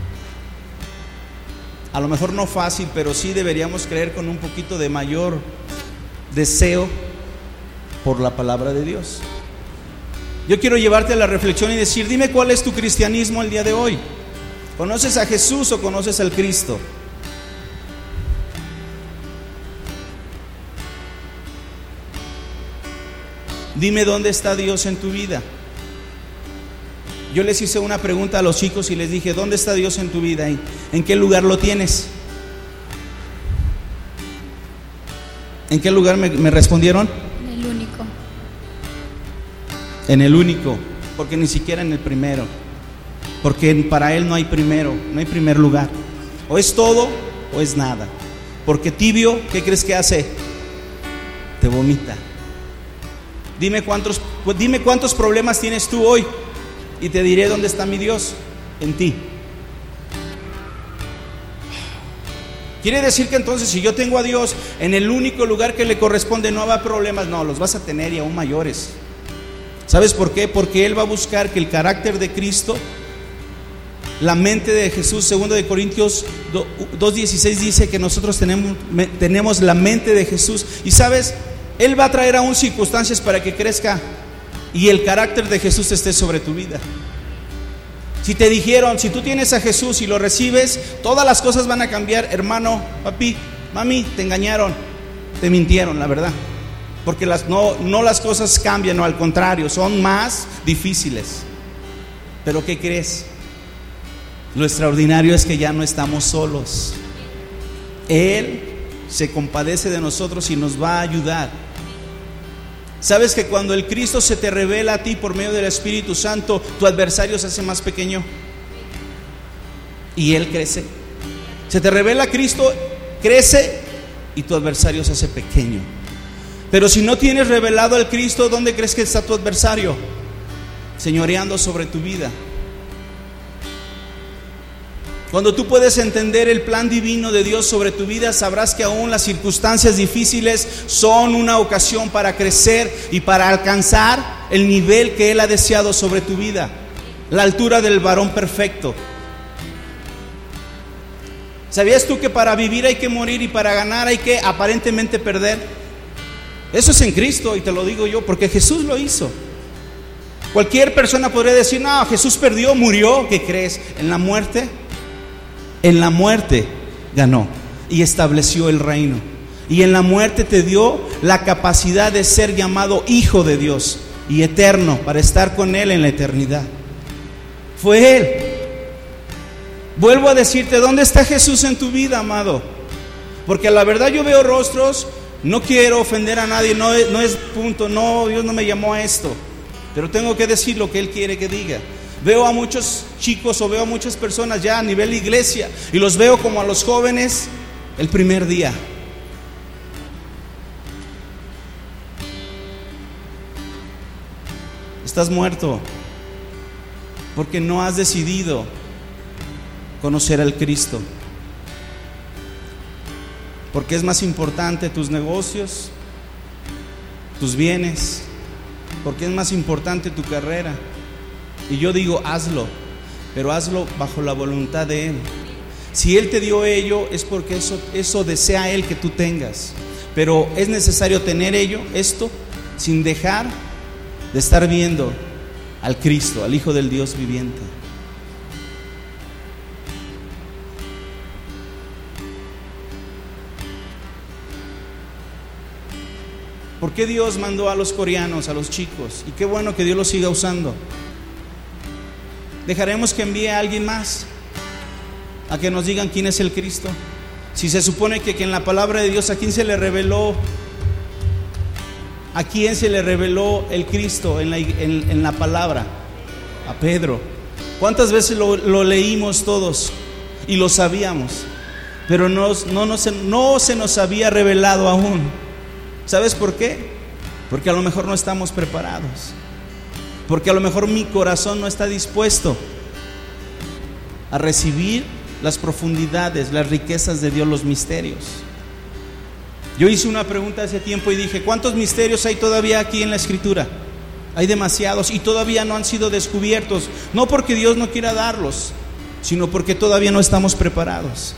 a lo mejor no fácil, pero sí deberíamos creer con un poquito de mayor deseo por la palabra de Dios. Yo quiero llevarte a la reflexión y decir, dime cuál es tu cristianismo el día de hoy. ¿Conoces a Jesús o conoces al Cristo? Dime dónde está Dios en tu vida. Yo les hice una pregunta a los chicos y les dije, ¿dónde está Dios en tu vida? ¿En, en qué lugar lo tienes? ¿En qué lugar me, me respondieron? En el único. En el único, porque ni siquiera en el primero. Porque para Él no hay primero, no hay primer lugar. O es todo o es nada. Porque tibio, ¿qué crees que hace? Te vomita. Dime cuántos, dime cuántos problemas tienes tú hoy y te diré dónde está mi Dios, en ti. Quiere decir que entonces si yo tengo a Dios en el único lugar que le corresponde, no va a haber problemas. No, los vas a tener y aún mayores. ¿Sabes por qué? Porque Él va a buscar que el carácter de Cristo, la mente de Jesús, segundo de Corintios dos dieciséis dice que nosotros tenemos, tenemos la mente de Jesús. Y sabes, Él va a traer aún circunstancias para que crezca y el carácter de Jesús esté sobre tu vida. Si te dijeron, si tú tienes a Jesús y lo recibes, todas las cosas van a cambiar, hermano, papi, mami, te engañaron, te mintieron, la verdad. Porque las, no, no las cosas cambian, no, al contrario, son más difíciles. Pero ¿qué crees? Lo extraordinario es que ya no estamos solos. Él se compadece de nosotros y nos va a ayudar. ¿Sabes que cuando el Cristo se te revela a ti por medio del Espíritu Santo, tu adversario se hace más pequeño y Él crece? Se te revela Cristo, crece y tu adversario se hace pequeño. Pero si no tienes revelado al Cristo, ¿dónde crees que está tu adversario? Señoreando sobre tu vida. Cuando tú puedes entender el plan divino de Dios sobre tu vida, sabrás que aún las circunstancias difíciles son una ocasión para crecer y para alcanzar el nivel que Él ha deseado sobre tu vida, la altura del varón perfecto. ¿Sabías tú que para vivir hay que morir y para ganar hay que aparentemente perder? Eso es en Cristo, y te lo digo yo porque Jesús lo hizo. Cualquier persona podría decir, no, Jesús perdió, murió. ¿Qué crees? En la muerte En la muerte ganó y estableció el reino. Y en la muerte te dio la capacidad de ser llamado hijo de Dios y eterno, para estar con Él en la eternidad. Fue Él. Vuelvo a decirte, ¿dónde está Jesús en tu vida, amado? Porque la verdad yo veo rostros, no quiero ofender a nadie, no es, no es punto, no, Dios no me llamó a esto, pero tengo que decir lo que Él quiere que diga. Veo a muchos chicos o veo a muchas personas ya a nivel de iglesia y los veo como a los jóvenes el primer día. Estás muerto porque no has decidido conocer al Cristo. Porque es más importante tus negocios, tus bienes, porque es más importante tu carrera. Y yo digo, hazlo, pero hazlo bajo la voluntad de Él. Si Él te dio ello, es porque eso, eso desea Él que tú tengas. Pero es necesario tener ello, esto, sin dejar de estar viendo al Cristo, al Hijo del Dios viviente. ¿Por qué Dios mandó a los coreanos, a los chicos? Y qué bueno que Dios los siga usando. ¿Dejaremos que envíe a alguien más a que nos digan quién es el Cristo? Si se supone que, que en la palabra de Dios, ¿a quién se le reveló? ¿A quién se le reveló el Cristo en la, en, en la palabra? A Pedro. ¿Cuántas veces lo, lo leímos todos y lo sabíamos? Pero no, no, no, se, no se nos había revelado aún. ¿Sabes por qué? Porque a lo mejor no estamos preparados. Porque a lo mejor mi corazón no está dispuesto a recibir las profundidades, las riquezas de Dios, los misterios. Yo hice una pregunta hace tiempo y dije, ¿cuántos misterios hay todavía aquí en la Escritura? Hay demasiados y todavía no han sido descubiertos. No porque Dios no quiera darlos, sino porque todavía no estamos preparados.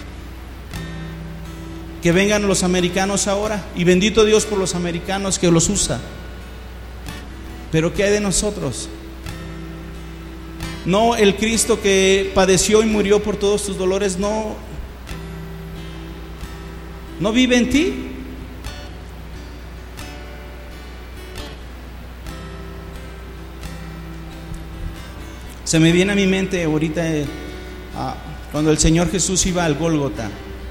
Que vengan los americanos ahora, y bendito Dios por los americanos que los usa. Pero ¿qué hay de nosotros? No, el Cristo que padeció y murió por todos tus dolores no, no vive en ti. Se me viene a mi mente ahorita eh, ah, cuando el Señor Jesús iba al Gólgota.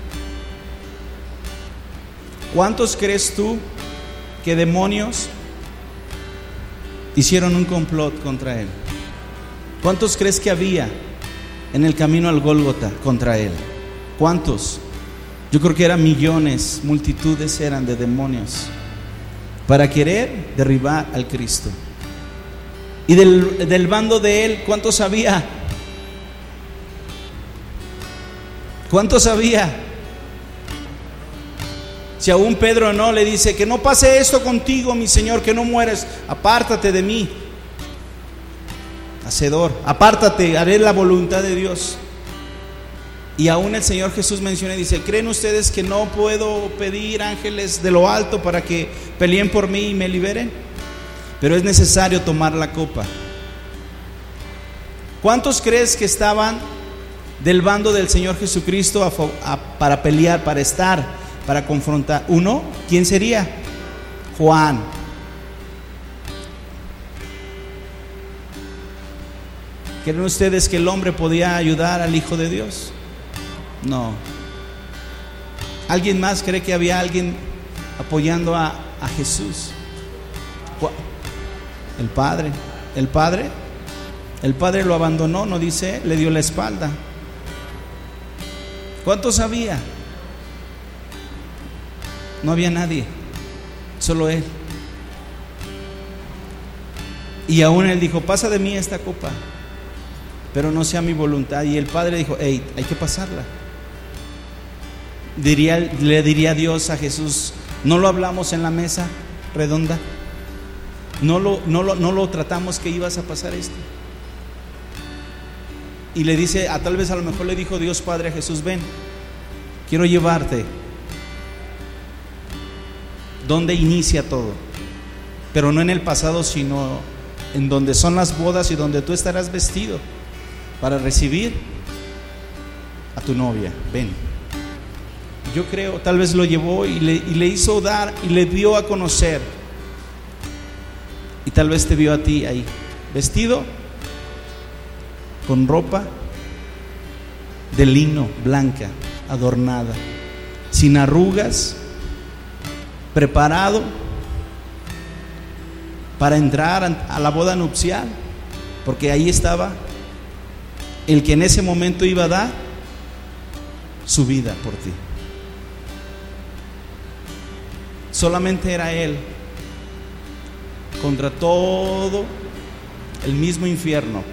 ¿Cuántos crees tú que demonios hicieron un complot contra Él? ¿Cuántos crees que había en el camino al Gólgota contra Él? ¿Cuántos? Yo creo que eran millones, multitudes eran de demonios para querer derribar al Cristo. Y del, del bando de Él, ¿cuántos había? ¿Cuántos había? Si aún Pedro no le dice que no pase esto contigo, mi Señor, que no mueres, apártate de mí, hacedor, apártate, haré la voluntad de Dios. Y aún el Señor Jesús menciona y dice: ¿creen ustedes que no puedo pedir ángeles de lo alto para que peleen por mí y me liberen? Pero es necesario tomar la copa. ¿Cuántos crees que estaban del bando del Señor Jesucristo a, a, para pelear, para estar, para confrontar? Uno, ¿quién sería? Juan. ¿Creen ustedes que el hombre podía ayudar al Hijo de Dios? No. ¿Alguien más cree que había alguien apoyando a, a Jesús? El Padre. El Padre. El Padre lo abandonó, no dice, le dio la espalda. ¿Cuántos había? No había nadie, solo Él. Y aún Él dijo: pasa de mí esta copa, pero no sea mi voluntad. Y el Padre dijo: hey, hay que pasarla. Diría, le diría Dios a Jesús: ¿no lo hablamos en la mesa redonda? ¿No lo, no lo, no lo tratamos que ibas a pasar esto? Y le dice, a tal vez a lo mejor le dijo Dios Padre a Jesús: ven, quiero llevarte donde inicia todo, pero no en el pasado, sino en donde son las bodas y donde tú estarás vestido para recibir a tu novia. Ven. Yo creo, tal vez lo llevó y le, y le hizo dar y le dio a conocer. Y tal vez te vio a ti ahí, vestido con ropa de lino blanca, adornada, sin arrugas, preparado para entrar a la boda nupcial, porque ahí estaba el que en ese momento iba a dar su vida por ti. Solamente era Él contra todo el mismo infierno.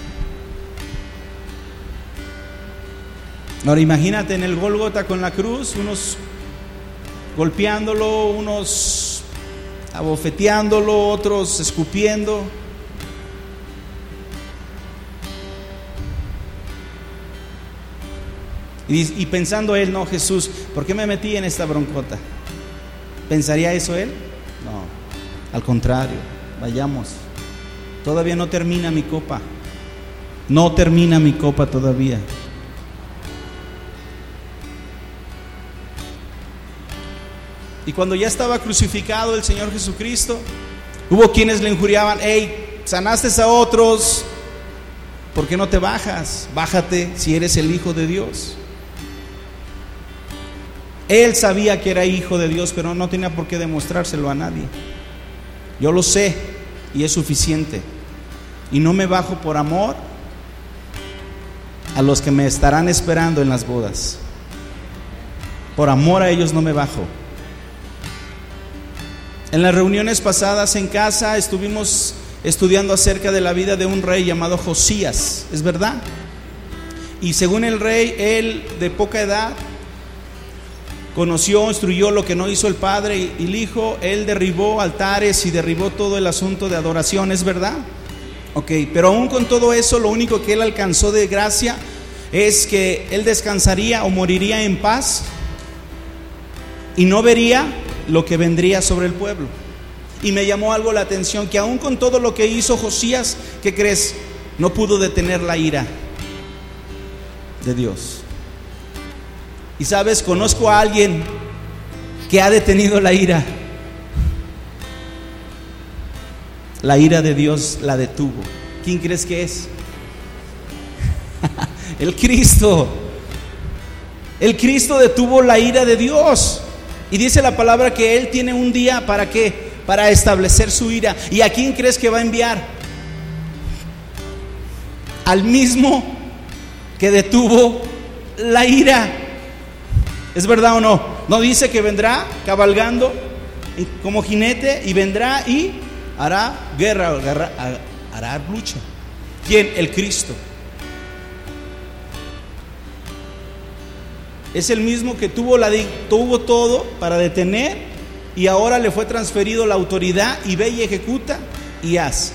Ahora imagínate en el Gólgota con la cruz, unos golpeándolo, unos abofeteándolo, otros escupiendo. Y, y pensando él: no, Jesús, ¿por qué me metí en esta broncota? ¿Pensaría eso él? No, al contrario, vayamos. Todavía no termina mi copa. No termina mi copa todavía. Y cuando ya estaba crucificado el Señor Jesucristo, hubo quienes le injuriaban: hey, sanaste a otros, ¿por qué no te bajas? Bájate si eres el Hijo de Dios. Él sabía que era Hijo de Dios, pero no tenía por qué demostrárselo a nadie. Yo lo sé y es suficiente. Y no me bajo por amor a los que me estarán esperando en las bodas. Por amor a ellos no me bajo. En las reuniones pasadas en casa estuvimos estudiando acerca de la vida de un rey llamado Josías, ¿es verdad? Y según el rey, él de poca edad conoció, instruyó lo que no hizo el padre y el hijo. Él derribó altares y derribó todo el asunto de adoración, ¿es verdad? Ok, pero aún con todo eso, lo único que él alcanzó de gracia es que él descansaría o moriría en paz y no vería lo que vendría sobre el pueblo. Y me llamó algo la atención, que aún con todo lo que hizo Josías, ¿qué crees? No pudo detener la ira de Dios. Y sabes, conozco a alguien que ha detenido la ira. La ira de Dios la detuvo. ¿Quién crees que es? El Cristo. El Cristo detuvo la ira de Dios. Y dice la palabra que Él tiene un día para qué, para establecer su ira. ¿Y a quién crees que va a enviar? Al mismo que detuvo la ira. ¿Es verdad o no? No dice que vendrá cabalgando como jinete y vendrá y hará guerra, hará, hará lucha. ¿Quién? El Cristo. Es el mismo que tuvo, la, tuvo todo para detener y ahora le fue transferido la autoridad y ve y ejecuta y hace.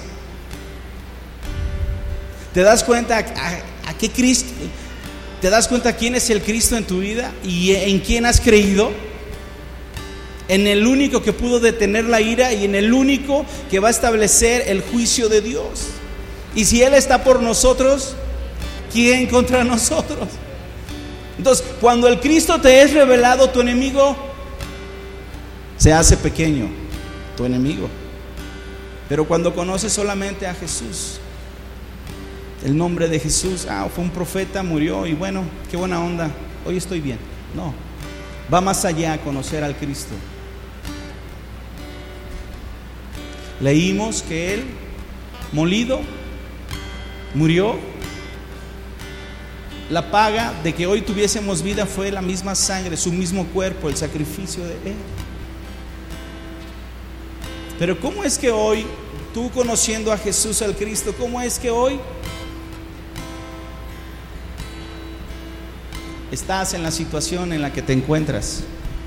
¿Te das cuenta a, a, a qué Cristo? ¿Te das cuenta quién es el Cristo en tu vida y en quién has creído? En el único que pudo detener la ira y en el único que va a establecer el juicio de Dios. Y si Él está por nosotros, ¿quién contra nosotros? Entonces, cuando el Cristo te es revelado, tu enemigo se hace pequeño, tu enemigo. Pero cuando conoces solamente a Jesús, el nombre de Jesús, ah, fue un profeta, murió y bueno, qué buena onda, hoy estoy bien. No, va más allá a conocer al Cristo. Leímos que Él, molido, murió. La paga de que hoy tuviésemos vida fue la misma sangre, su mismo cuerpo, el sacrificio de Él. Pero ¿cómo es que hoy, tú conociendo a Jesús, al Cristo, cómo es que hoy estás en la situación en la que te encuentras?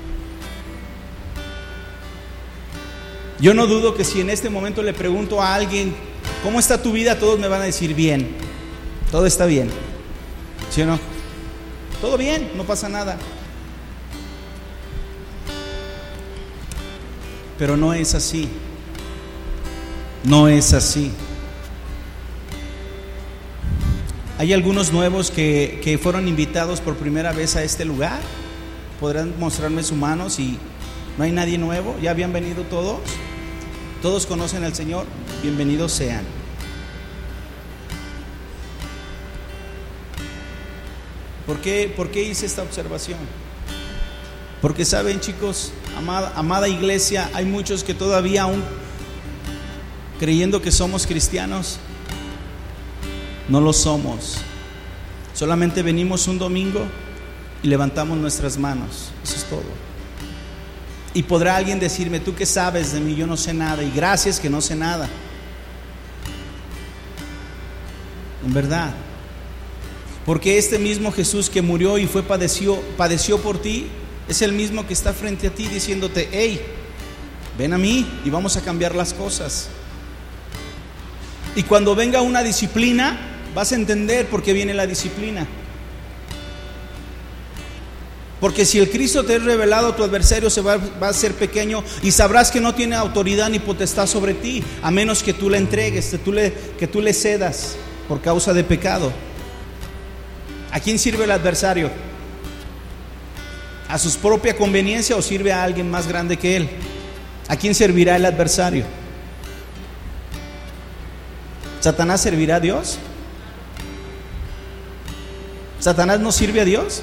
Yo no dudo que si en este momento le pregunto a alguien, ¿cómo está tu vida? Todos me van a decir bien, todo está bien. ¿Sí o no? Todo bien, no pasa nada. Pero no es así. No es así. Hay algunos nuevos que, que fueron invitados por primera vez a este lugar. Podrán mostrarme su mano si no hay nadie nuevo. ¿Ya habían venido todos? ¿Todos conocen al Señor? Bienvenidos sean. ¿Por qué, ¿Por qué hice esta observación? Porque saben, chicos, amada, amada iglesia, hay muchos que todavía aún creyendo que somos cristianos, no lo somos. Solamente venimos un domingo y levantamos nuestras manos. Eso es todo. Y podrá alguien decirme, ¿tú qué sabes de mí? Yo no sé nada. Y gracias que no sé nada. En verdad. Porque este mismo Jesús que murió y fue padeció, padeció por ti, es el mismo que está frente a ti diciéndote, hey, ven a mí y vamos a cambiar las cosas. Y cuando venga una disciplina, vas a entender por qué viene la disciplina. Porque si el Cristo te es revelado, tu adversario se va, va a hacer pequeño y sabrás que no tiene autoridad ni potestad sobre ti, a menos que tú le entregues, que tú le, que tú le cedas por causa de pecado. ¿A quién sirve el adversario? ¿A su propia conveniencia o sirve a alguien más grande que él? ¿A quién servirá el adversario? ¿Satanás servirá a Dios? ¿Satanás no sirve a Dios?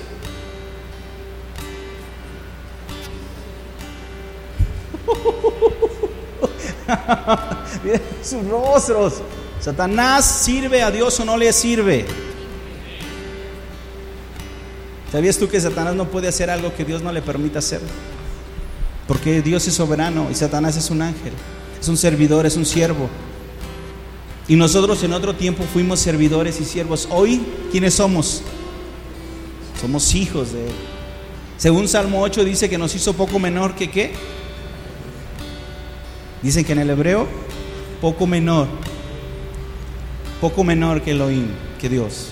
Miren sus rostros. ¿Satanás sirve a Dios o no le sirve? ¿Sabías tú que Satanás no puede hacer algo que Dios no le permita hacer? Porque Dios es soberano y Satanás es un ángel, es un servidor, es un siervo. Y nosotros en otro tiempo fuimos servidores y siervos. Hoy, ¿quiénes somos? Somos hijos de Él. Según Salmo ocho dice que nos hizo poco menor que ¿qué? Dicen que en el hebreo, poco menor. Poco menor que Elohim, que Dios.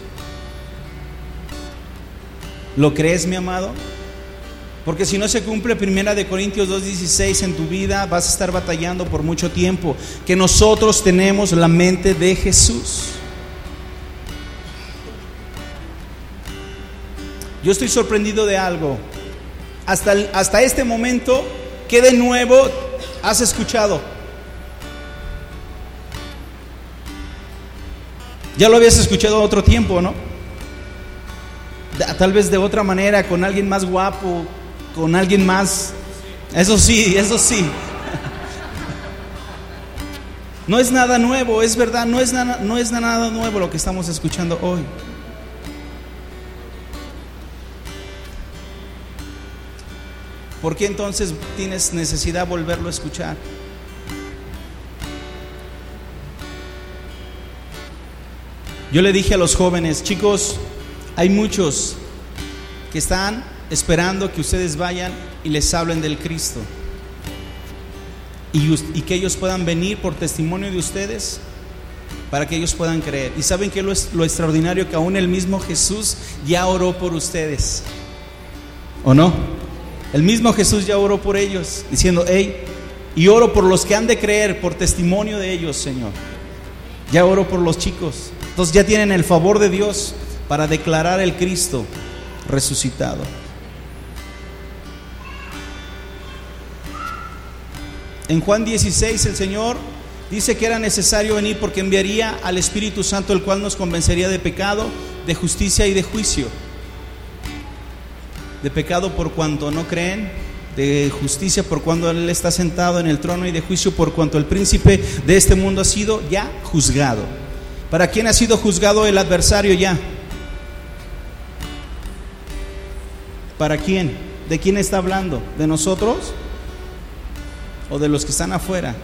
¿Lo crees, mi amado? Porque si no se cumple Primera de Corintios dos dieciséis en tu vida, vas a estar batallando por mucho tiempo. Que nosotros tenemos la mente de Jesús. Yo estoy sorprendido de algo. Hasta, el, hasta este momento, ¿qué de nuevo has escuchado? Ya lo habías escuchado otro tiempo, ¿no? tal vez de otra manera, con alguien más guapo, con alguien más, eso sí, eso sí. No es nada nuevo, es verdad, no es nada, no es nada nuevo lo que estamos escuchando hoy. ¿Por qué entonces tienes necesidad de volverlo a escuchar? Yo le dije a los jóvenes, chicos, hay muchos que están esperando que ustedes vayan y les hablen del Cristo, y, y que ellos puedan venir por testimonio de ustedes, para que ellos puedan creer. Y saben que lo, es, lo extraordinario, que aún el mismo Jesús ya oró por ustedes, ¿o no? El mismo Jesús ya oró por ellos, diciendo, hey, y oro por los que han de creer por testimonio de ellos, Señor. Ya oro por los chicos. Entonces ya tienen el favor de Dios para declarar el Cristo resucitado. En Juan dieciséis el Señor dice que era necesario venir porque enviaría al Espíritu Santo, el cual nos convencería de pecado, de justicia y de juicio. De pecado por cuanto no creen, de justicia por cuanto Él está sentado en el trono, y de juicio por cuanto el príncipe de este mundo ha sido ya juzgado. ¿Para quién ha sido juzgado el adversario ya? ¿Para quién? ¿De quién está hablando? ¿De nosotros o de los que están afuera?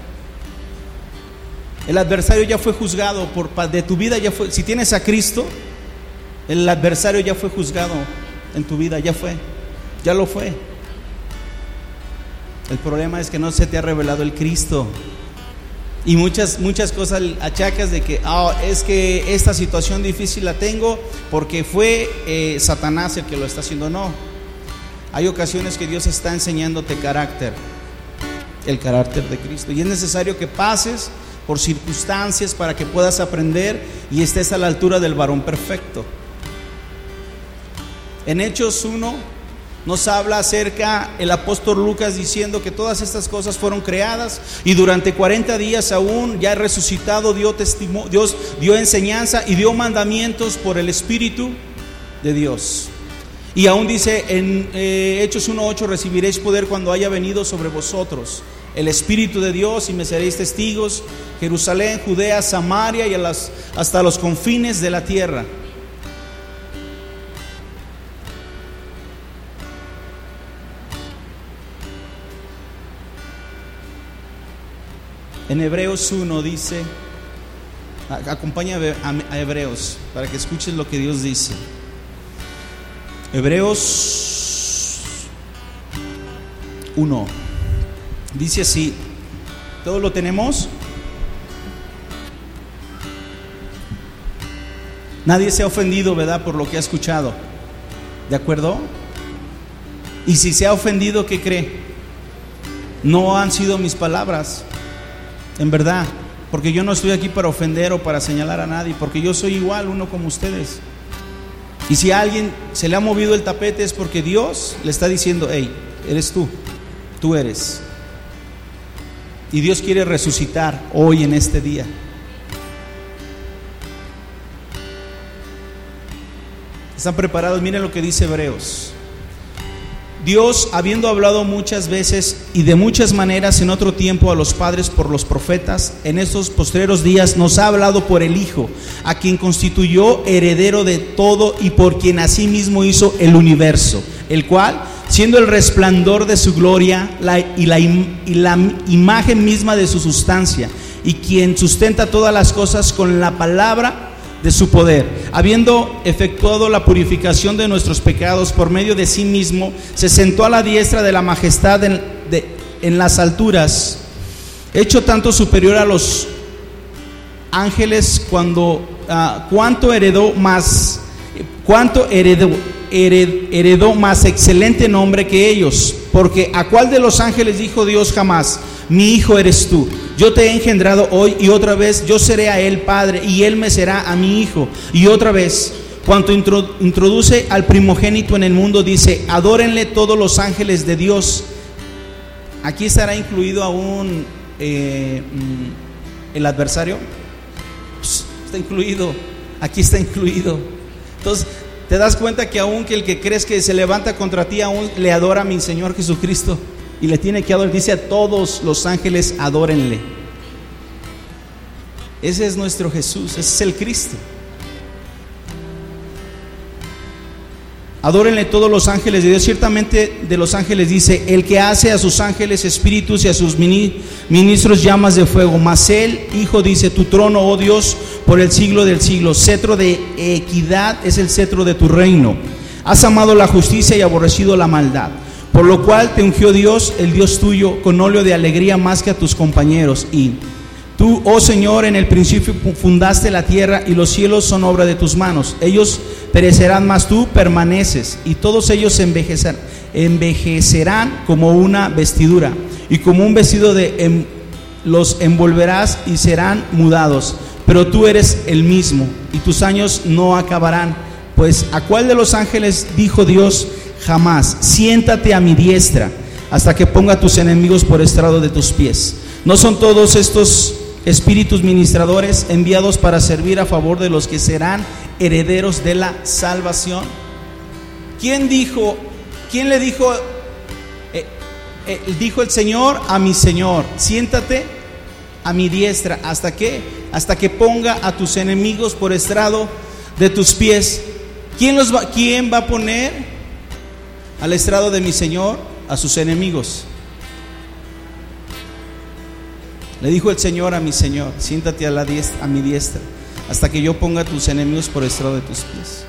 El adversario ya fue juzgado por, de tu vida ya fue. Si tienes a Cristo, el adversario ya fue juzgado en tu vida, ya fue, ya lo fue. El problema es que no se te ha revelado el Cristo, y muchas muchas cosas achacas de que oh, es que esta situación difícil la tengo porque fue eh, Satanás el que lo está haciendo. No, hay ocasiones que Dios está enseñándote carácter, el carácter de Cristo, y es necesario que pases por circunstancias para que puedas aprender y estés a la altura del varón perfecto. En Hechos uno nos habla acerca el apóstol Lucas diciendo que todas estas cosas fueron creadas, y durante cuarenta días aún ya resucitado dio testimonio, Dios dio enseñanza y dio mandamientos por el Espíritu de Dios. Y aún dice en eh, Hechos uno ocho, recibiréis poder cuando haya venido sobre vosotros el Espíritu de Dios, y me seréis testigos, Jerusalén, Judea, Samaria y a las, hasta los confines de la tierra. En Hebreos uno dice, acompaña a Hebreos para que escuches lo que Dios dice. Hebreos uno dice así, ¿todos lo tenemos? Nadie se ha ofendido, ¿verdad?, por lo que ha escuchado, ¿de acuerdo? Y si se ha ofendido, ¿qué cree? No han sido mis palabras, en verdad, porque yo no estoy aquí para ofender o para señalar a nadie, porque yo soy igual, uno como ustedes. Y si a alguien se le ha movido el tapete, es porque Dios le está diciendo, hey, eres tú, tú eres. Y Dios quiere resucitar hoy en este día. ¿Están preparados? Miren lo que dice Hebreos. Dios, habiendo hablado muchas veces y de muchas maneras en otro tiempo a los padres por los profetas, en estos postreros días nos ha hablado por el Hijo, a quien constituyó heredero de todo y por quien asimismo hizo el universo, el cual, siendo el resplandor de su gloria la, y, la, y la imagen misma de su sustancia, y quien sustenta todas las cosas con la palabra de su poder, habiendo efectuado la purificación de nuestros pecados por medio de sí mismo, se sentó a la diestra de la majestad en, de, en las alturas, hecho tanto superior a los ángeles, cuando uh, cuánto heredó más cuánto heredó, hered, heredó más excelente nombre que ellos, porque a cuál de los ángeles dijo Dios jamás, mi hijo eres tú, yo te he engendrado hoy, y otra vez yo seré a él padre y él me será a mi hijo. Y otra vez, cuando introduce al primogénito en el mundo, dice, adórenle todos los ángeles de Dios. Aquí estará incluido aún eh, el adversario. Está incluido, aquí está incluido. Entonces te das cuenta que aún que el que crees que se levanta contra ti, aún le adora a mi Señor Jesucristo. Y le tiene que adorar. Dice a todos los ángeles, adórenle. Ese es nuestro Jesús, ese es el Cristo. Adórenle todos los ángeles de Dios. Ciertamente de los ángeles dice: el que hace a sus ángeles espíritus y a sus ministros llamas de fuego. Mas él, Hijo, dice: tu trono, oh Dios, por el siglo del siglo. Cetro de equidad es el cetro de tu reino. Has amado la justicia y aborrecido la maldad. Por lo cual te ungió Dios, el Dios tuyo, con óleo de alegría más que a tus compañeros. Y tú, oh Señor, en el principio fundaste la tierra, y los cielos son obra de tus manos. Ellos perecerán, mas tú permaneces, y todos ellos envejecer, envejecerán como una vestidura, y como un vestido de em, los envolverás y serán mudados. Pero tú eres el mismo, y tus años no acabarán. Pues ¿a cuál de los ángeles dijo Dios jamás: siéntate a mi diestra, hasta que ponga a tus enemigos por estrado de tus pies? ¿No son todos estos espíritus ministradores enviados para servir a favor de los que serán herederos de la salvación? ¿Quién dijo, quién le dijo, eh, eh, dijo el Señor a mi Señor: siéntate a mi diestra, ¿hasta qué? Hasta que ponga a tus enemigos por estrado de tus pies. ¿Quién los va, quién va a poner al estrado de mi Señor? A sus enemigos. Le dijo el Señor a mi Señor: siéntate a, la diestra, a mi diestra, hasta que yo ponga a tus enemigos por estrado de tus pies.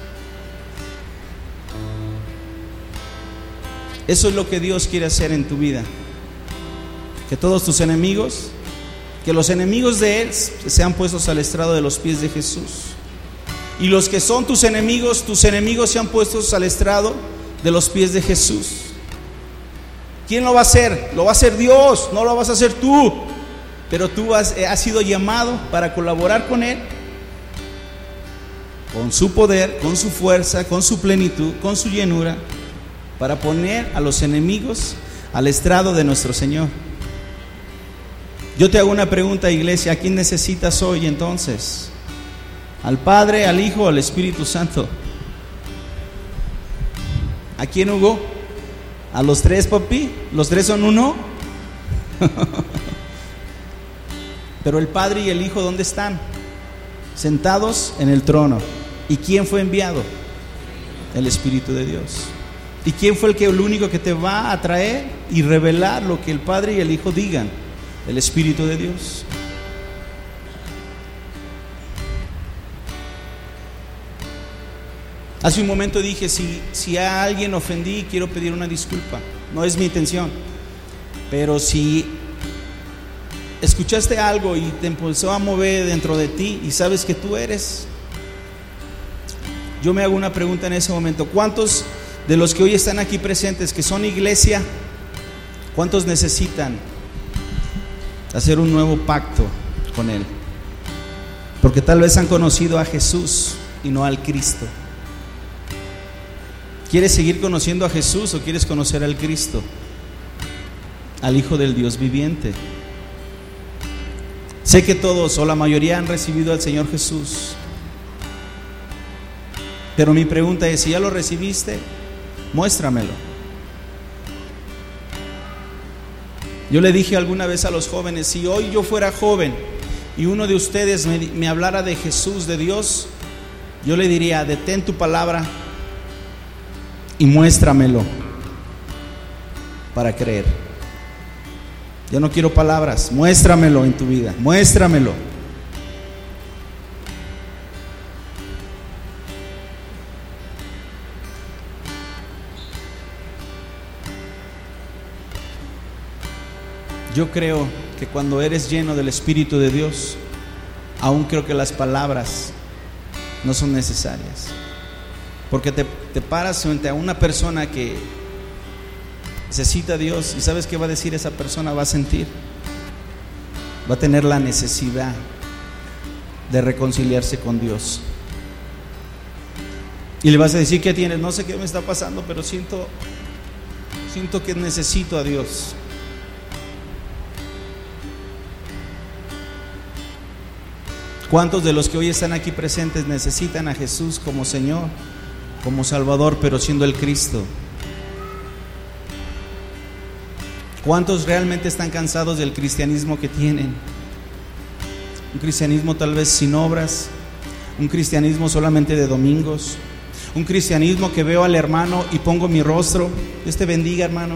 Eso es lo que Dios quiere hacer en tu vida. Que todos tus enemigos, que los enemigos de Él sean puestos al estrado de los pies de Jesús. Y los que son tus enemigos, tus enemigos sean puestos al estrado de los pies de Jesús. ¿Quién lo va a hacer? Lo va a hacer Dios, no lo vas a hacer tú. Pero tú has, has sido llamado para colaborar con Él, con su poder, con su fuerza, con su plenitud, con su llenura, para poner a los enemigos al estrado de nuestro Señor. Yo te hago una pregunta, iglesia: ¿a quién necesitas hoy entonces? ¿Al Padre, al Hijo o al Espíritu Santo? ¿A quién, Hugo? ¿A los tres, papi? ¿Los tres son uno? Pero el Padre y el Hijo, ¿dónde están? Sentados en el trono. ¿Y quién fue enviado? El Espíritu de Dios. ¿Y quién fue el que el único que te va a traer y revelar lo que el Padre y el Hijo digan? El Espíritu de Dios. Hace un momento dije: si, si a alguien ofendí, quiero pedir una disculpa. No es mi intención. Pero si escuchaste algo y te empezó a mover dentro de ti y sabes que tú eres, yo me hago una pregunta en ese momento: ¿cuántos de los que hoy están aquí presentes, que son iglesia, cuántos necesitan hacer un nuevo pacto con Él? Porque tal vez han conocido a Jesús y no al Cristo. ¿Quieres seguir conociendo a Jesús o quieres conocer al Cristo, al Hijo del Dios viviente? Sé que todos o la mayoría han recibido al Señor Jesús, pero mi pregunta es: si ya lo recibiste, muéstramelo. Yo le dije alguna vez a los jóvenes: si hoy yo fuera joven y uno de ustedes me, me hablara de Jesús, de Dios, yo le diría: detén tu palabra y muéstramelo para creer. Yo no quiero palabras, muéstramelo en tu vida, muéstramelo. Yo creo que cuando eres lleno del Espíritu de Dios, aún creo que las palabras no son necesarias. Porque te, te paras frente a una persona que necesita a Dios, y ¿sabes qué va a decir esa persona? Va a sentir, va a tener la necesidad de reconciliarse con Dios. Y le vas a decir: ¿qué tienes? No sé qué me está pasando, pero siento, siento que necesito a Dios. ¿Cuántos de los que hoy están aquí presentes necesitan a Jesús como Señor como Salvador, pero siendo el Cristo. ¿Cuántos realmente están cansados del cristianismo que tienen? Un cristianismo tal vez sin obras, un cristianismo solamente de domingos, un cristianismo que veo al hermano y pongo mi rostro. Dios te bendiga, hermano.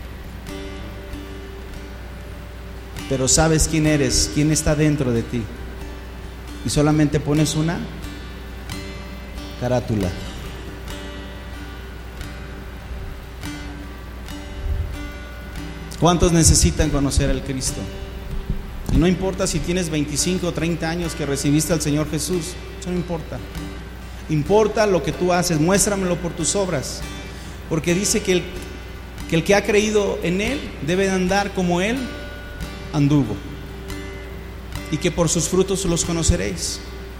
Pero sabes quién eres, quién está dentro de ti, y solamente pones una carátula. ¿Cuántos necesitan conocer al Cristo? Y no importa si tienes veinticinco o treinta años que recibiste al Señor Jesús, eso no importa. Importa lo que tú haces, muéstramelo por tus obras, porque dice que el que, el que ha creído en Él debe de andar como Él anduvo, y que por sus frutos los conoceréis.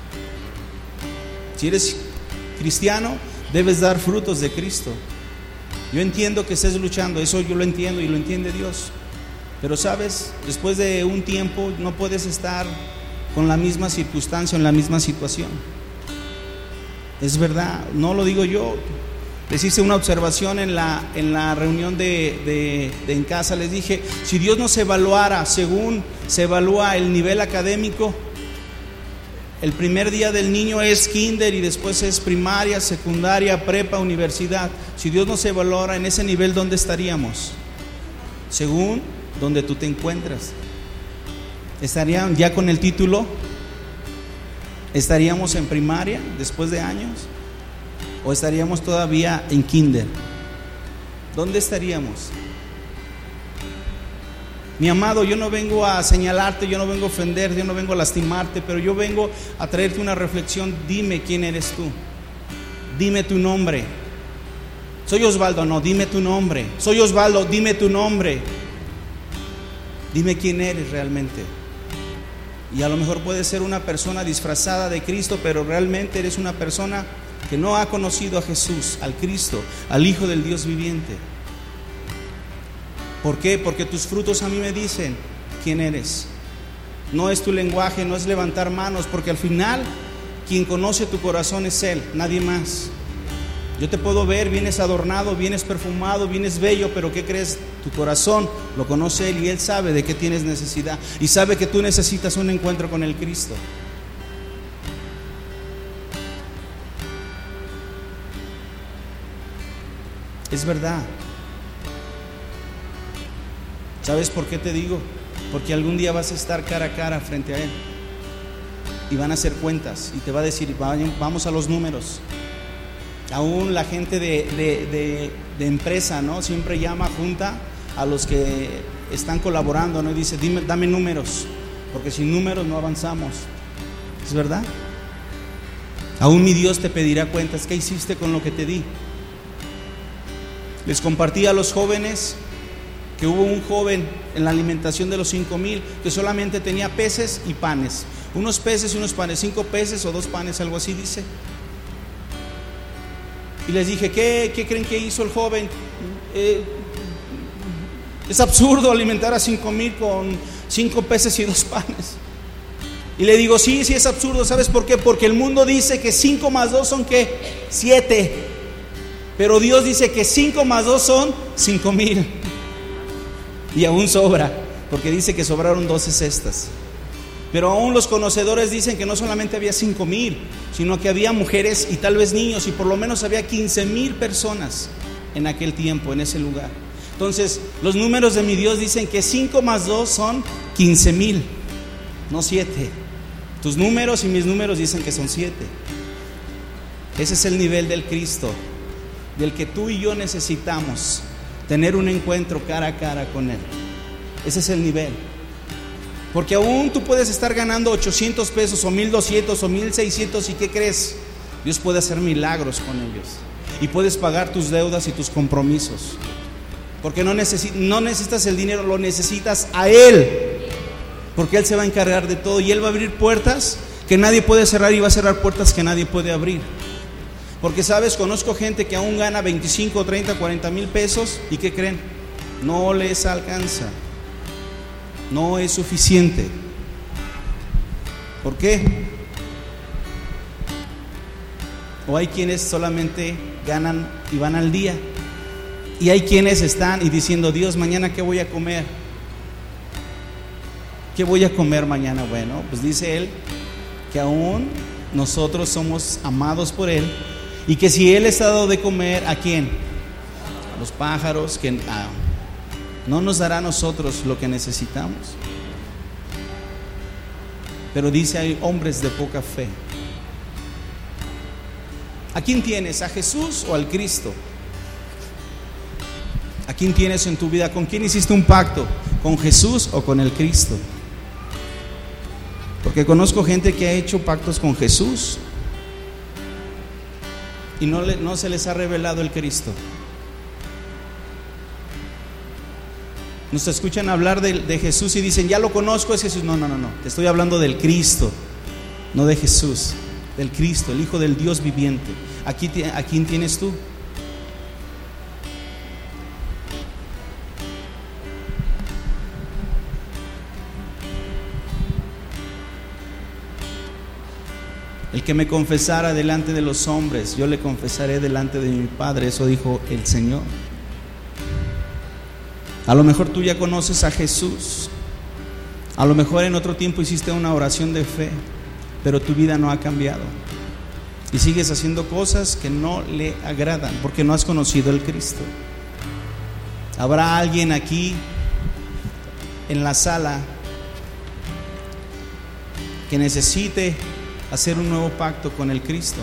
Si eres cristiano, debes dar frutos de Cristo. Yo entiendo que estés luchando, eso yo lo entiendo y lo entiende Dios, pero sabes, después de un tiempo no puedes estar con la misma circunstancia, en la misma situación. Es verdad, no lo digo yo. Les hice una observación en la, en la reunión de, de, de en casa. Les dije, si Dios nos evaluara según se evalúa el nivel académico, el primer día del niño es kinder y después es primaria, secundaria, prepa, universidad. Si Dios nos evaluara en ese nivel, ¿dónde estaríamos? Según donde tú te encuentras. ¿Estarían ya con el título? ¿Estaríamos en primaria después de años? ¿O estaríamos todavía en kinder? ¿Dónde estaríamos? Mi amado, yo no vengo a señalarte, yo no vengo a ofender, yo no vengo a lastimarte, pero yo vengo a traerte una reflexión. Dime quién eres tú. Dime tu nombre. Soy Osvaldo, no, dime tu nombre. Soy Osvaldo, dime tu nombre. Dime quién eres realmente. Y a lo mejor puedes ser una persona disfrazada de Cristo, pero realmente eres una persona que no ha conocido a Jesús, al Cristo, al Hijo del Dios viviente. ¿Por qué? Porque tus frutos a mí me dicen quién eres. No es tu lenguaje, no es levantar manos, porque al final quien conoce tu corazón es Él, nadie más. Yo te puedo ver, vienes adornado, vienes perfumado, vienes bello, pero ¿qué crees? Tu corazón lo conoce Él y Él sabe de qué tienes necesidad y sabe que tú necesitas un encuentro con el Cristo. Es verdad. ¿Sabes por qué te digo? Porque algún día vas a estar cara a cara frente a Él y van a hacer cuentas y te va a decir, vamos a los números. Aún la gente de, de, de, de empresa, ¿no? Siempre llama junta a los que están colaborando, ¿no? Y dice, dime, dame números, porque sin números no avanzamos. ¿Es verdad? Aún mi Dios te pedirá cuentas. ¿Qué hiciste con lo que te di? Les compartí a los jóvenes que hubo un joven en la alimentación de los cinco mil que solamente tenía peces y panes. Unos peces y unos panes, cinco peces o dos panes, algo así dice. Y les dije, ¿qué, qué creen que hizo el joven? Eh, es absurdo alimentar a cinco mil con cinco peces y dos panes. Y le digo, sí, sí es absurdo. ¿Sabes por qué? Porque el mundo dice que cinco más dos son ¿qué? siete. Pero Dios dice que cinco más dos son cinco mil. Y aún sobra, porque dice que sobraron doce cestas. Pero aún los conocedores dicen que no solamente había cinco mil, sino que había mujeres y tal vez niños, y por lo menos había quince mil personas en aquel tiempo, en ese lugar. Entonces, los números de mi Dios dicen que cinco más dos son quince mil, no siete. Tus números y mis números dicen que son siete. Ese es el nivel del Cristo, del que tú y yo necesitamos tener un encuentro cara a cara con Él. Ese es el nivel. Porque aún tú puedes estar ganando ochocientos pesos o mil doscientos o mil seiscientos, y ¿qué crees? Dios puede hacer milagros con ellos y puedes pagar tus deudas y tus compromisos, porque no, necesi- no necesitas el dinero, lo necesitas a Él, porque Él se va a encargar de todo y Él va a abrir puertas que nadie puede cerrar y va a cerrar puertas que nadie puede abrir. Porque sabes, conozco gente que aún gana veinticinco, treinta, cuarenta mil pesos y ¿qué creen? No les alcanza. No es suficiente. ¿Por qué? O hay quienes solamente ganan y van al día. Y hay quienes están y diciendo: Dios, mañana ¿qué voy a comer? ¿Qué voy a comer mañana? Bueno, pues dice Él que aún nosotros somos amados por Él, y que si Él está dado de comer, ¿a quién? A los pájaros, que ah, no nos dará a nosotros lo que necesitamos. Pero dice: hay hombres de poca fe. ¿A quién tienes? ¿A Jesús o al Cristo? ¿A quién tienes en tu vida? ¿Con quién hiciste un pacto? ¿Con Jesús o con el Cristo? Porque conozco gente que ha hecho pactos con Jesús y no, le, no se les ha revelado el Cristo. Nos escuchan hablar de, de Jesús y dicen: ya lo conozco, es Jesús. No, no, no, no. Te estoy hablando del Cristo, no de Jesús. Del Cristo, el Hijo del Dios viviente. Aquí, ¿a quién tienes tú? El que me confesara delante de los hombres, yo le confesaré delante de mi Padre. Eso dijo el Señor. A lo mejor tú ya conoces a Jesús. A lo mejor en otro tiempo hiciste una oración de fe, pero tu vida no ha cambiado y sigues haciendo cosas que no le agradan porque no has conocido el Cristo. ¿Habrá alguien aquí en la sala que necesite hacer un nuevo pacto con el Cristo?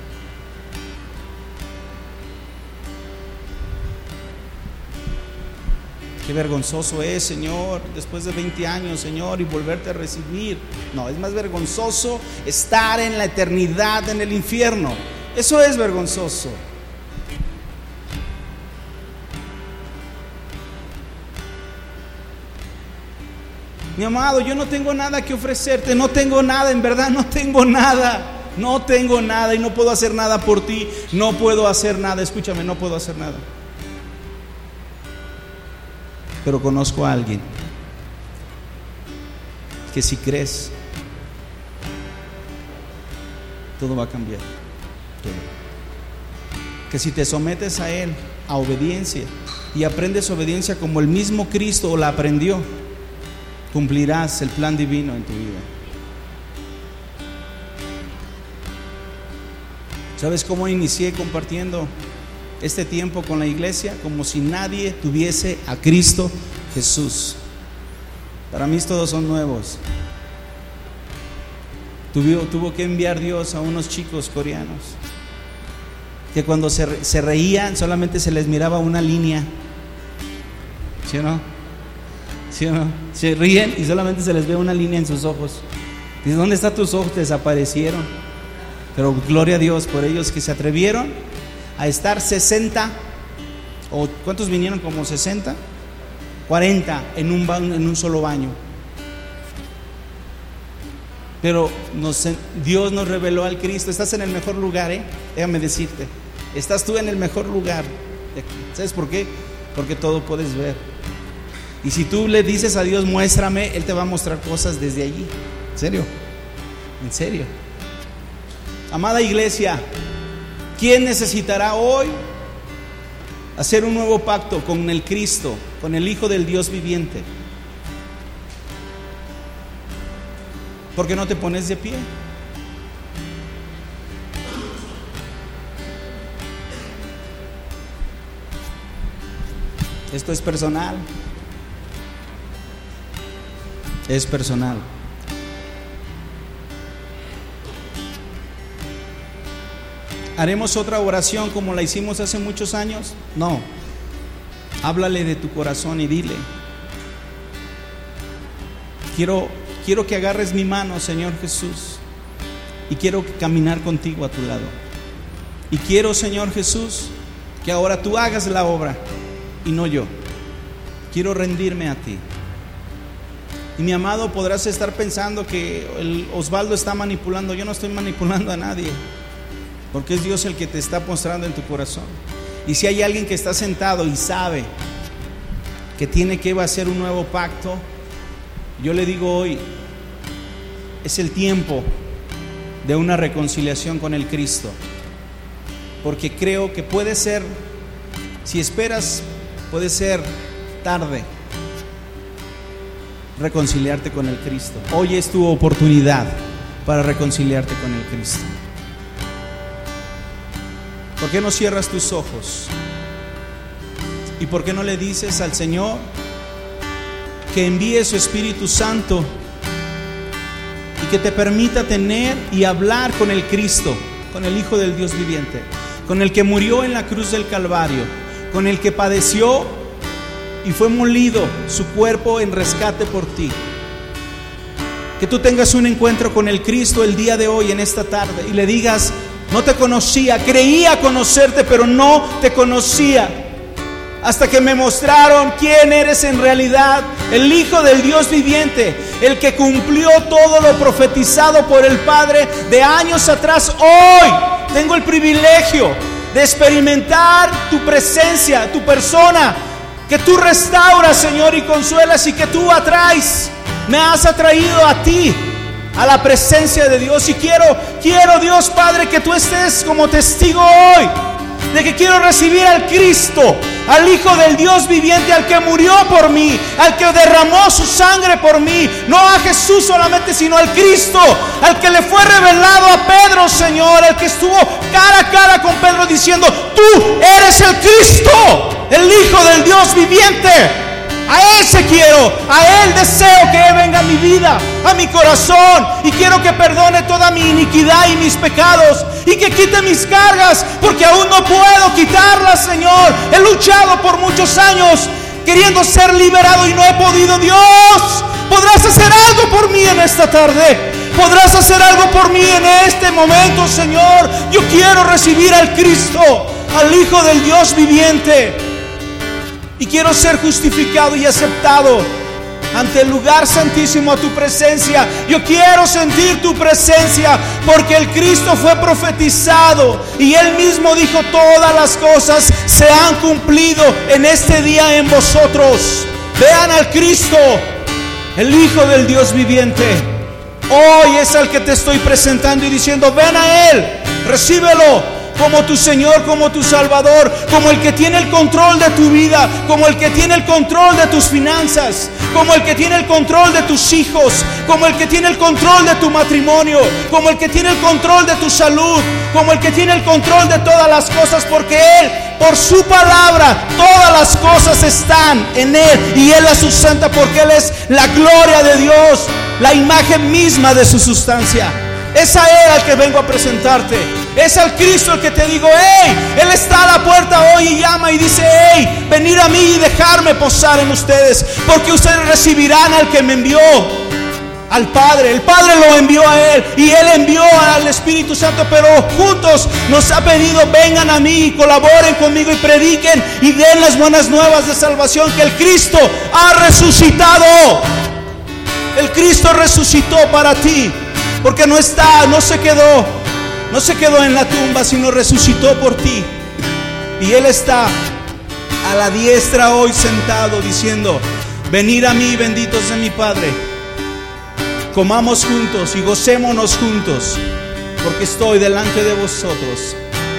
Qué vergonzoso es, Señor, después de veinte años, Señor, y volverte a recibir. No, es más vergonzoso estar en la eternidad en el infierno. Eso es vergonzoso. Mi amado, yo no tengo nada que ofrecerte, no tengo nada, en verdad no tengo nada. No tengo nada y no puedo hacer nada por ti. No puedo hacer nada, escúchame, no puedo hacer nada. Pero conozco a alguien que si crees, todo va a cambiar. Todo. Que si te sometes a Él, a obediencia, y aprendes obediencia como el mismo Cristo la aprendió, cumplirás el plan divino en tu vida. ¿Sabes cómo inicié compartiendo este tiempo con la iglesia? Como si nadie tuviese a Cristo Jesús. Para mí todos son nuevos. Tuvo, tuvo que enviar Dios a unos chicos coreanos que cuando se, se reían solamente se les miraba una línea. ¿Sí o no? ¿Sí o no? Se ríen y solamente se les ve una línea en sus ojos. Dice: ¿dónde están tus ojos? Desaparecieron. Pero gloria a Dios por ellos que se atrevieron a estar sesenta, o ¿cuántos vinieron? Como sesenta, cuarenta en un, ba- en un solo baño. Pero nos, Dios nos reveló al Cristo. Estás en el mejor lugar, ¿eh? Déjame decirte, estás tú en el mejor lugar. ¿Sabes por qué? Porque todo puedes ver. Y si tú le dices a Dios: muéstrame, Él te va a mostrar cosas desde allí. ¿En serio? ¿En serio? Amada iglesia, ¿quién necesitará hoy hacer un nuevo pacto con el Cristo, con el Hijo del Dios viviente? ¿Por qué no te pones de pie? Esto es personal. Es personal. ¿Haremos otra oración como la hicimos hace muchos años? No. Háblale de tu corazón y dile: Quiero, quiero que agarres mi mano, Señor Jesús, y quiero caminar contigo a tu lado. Y quiero, Señor Jesús, que ahora tú hagas la obra y no yo. Quiero rendirme a ti. Y mi amado, podrás estar pensando que el Osvaldo está manipulando. Yo no estoy manipulando a nadie, porque es Dios el que te está mostrando en tu corazón. Y si hay alguien que está sentado y sabe que tiene que hacer un nuevo pacto, yo le digo hoy: es el tiempo de una reconciliación con el Cristo. porque creo que puede ser, si esperas, puede ser tarde reconciliarte con el Cristo. Hoy es tu oportunidad para reconciliarte con el Cristo. ¿Por qué no cierras tus ojos? ¿Y por qué no le dices al Señor que envíe su Espíritu Santo y que te permita tener y hablar con el Cristo, con el Hijo del Dios viviente, con el que murió en la cruz del Calvario, con el que padeció y fue molido su cuerpo en rescate por ti? Que tú tengas un encuentro con el Cristo el día de hoy, en esta tarde, y le digas: no te conocía, creía conocerte, pero no te conocía, hasta que me mostraron quién eres en realidad, el Hijo del Dios viviente, el que cumplió todo lo profetizado por el Padre de años atrás. Hoy tengo el privilegio de experimentar tu presencia, tu persona, que tú restauras, Señor, y consuelas, y que tú atraes. Me has atraído a ti, a la presencia de Dios, y quiero, quiero Dios Padre, que tú estés como testigo hoy de que quiero recibir al Cristo, al Hijo del Dios viviente, al que murió por mí, al que derramó su sangre por mí. No a Jesús solamente, sino al Cristo, al que le fue revelado a Pedro, Señor, al que estuvo cara a cara con Pedro diciendo: tú eres el Cristo, el Hijo del Dios viviente. A ese quiero, a Él deseo que venga a mi vida, a mi corazón, y quiero que perdone toda mi iniquidad y mis pecados, y que quite mis cargas, porque aún no puedo quitarlas, Señor. He luchado por muchos años queriendo ser liberado y no he podido. Dios, ¿podrás hacer algo por mí en esta tarde? ¿Podrás hacer algo por mí en este momento, Señor? Yo quiero recibir al Cristo, al Hijo del Dios viviente. Y quiero ser justificado y aceptado ante el lugar santísimo, a tu presencia. Yo quiero sentir tu presencia, porque el Cristo fue profetizado y Él mismo dijo: todas las cosas se han cumplido en este día en vosotros. Vean al Cristo, el Hijo del Dios viviente. Hoy es al que te estoy presentando y diciendo: ven a Él, recíbelo como tu Señor, como tu Salvador, como el que tiene el control de tu vida, como el que tiene el control de tus finanzas, como el que tiene el control de tus hijos, como el que tiene el control de tu matrimonio, como el que tiene el control de tu salud, como el que tiene el control de todas las cosas, porque Él, por su palabra, todas las cosas están en Él, y Él las sustenta, porque Él es la gloria de Dios, la imagen misma de su sustancia. Es a Él al que vengo a presentarte. Es al Cristo el que te digo: hey, Él está a la puerta hoy y llama y dice: hey, venid a mí y dejarme posar en ustedes, porque ustedes recibirán al que me envió, al Padre. El Padre lo envió a Él y Él envió al Espíritu Santo, pero juntos nos ha pedido: vengan a mí y colaboren conmigo y prediquen y den las buenas nuevas de salvación, que el Cristo ha resucitado. El Cristo resucitó para ti, porque no está, no se quedó, no se quedó en la tumba, sino resucitó por ti. Y Él está a la diestra hoy sentado diciendo: venid a mí, benditos de mi Padre, comamos juntos y gocémonos juntos, porque estoy delante de vosotros.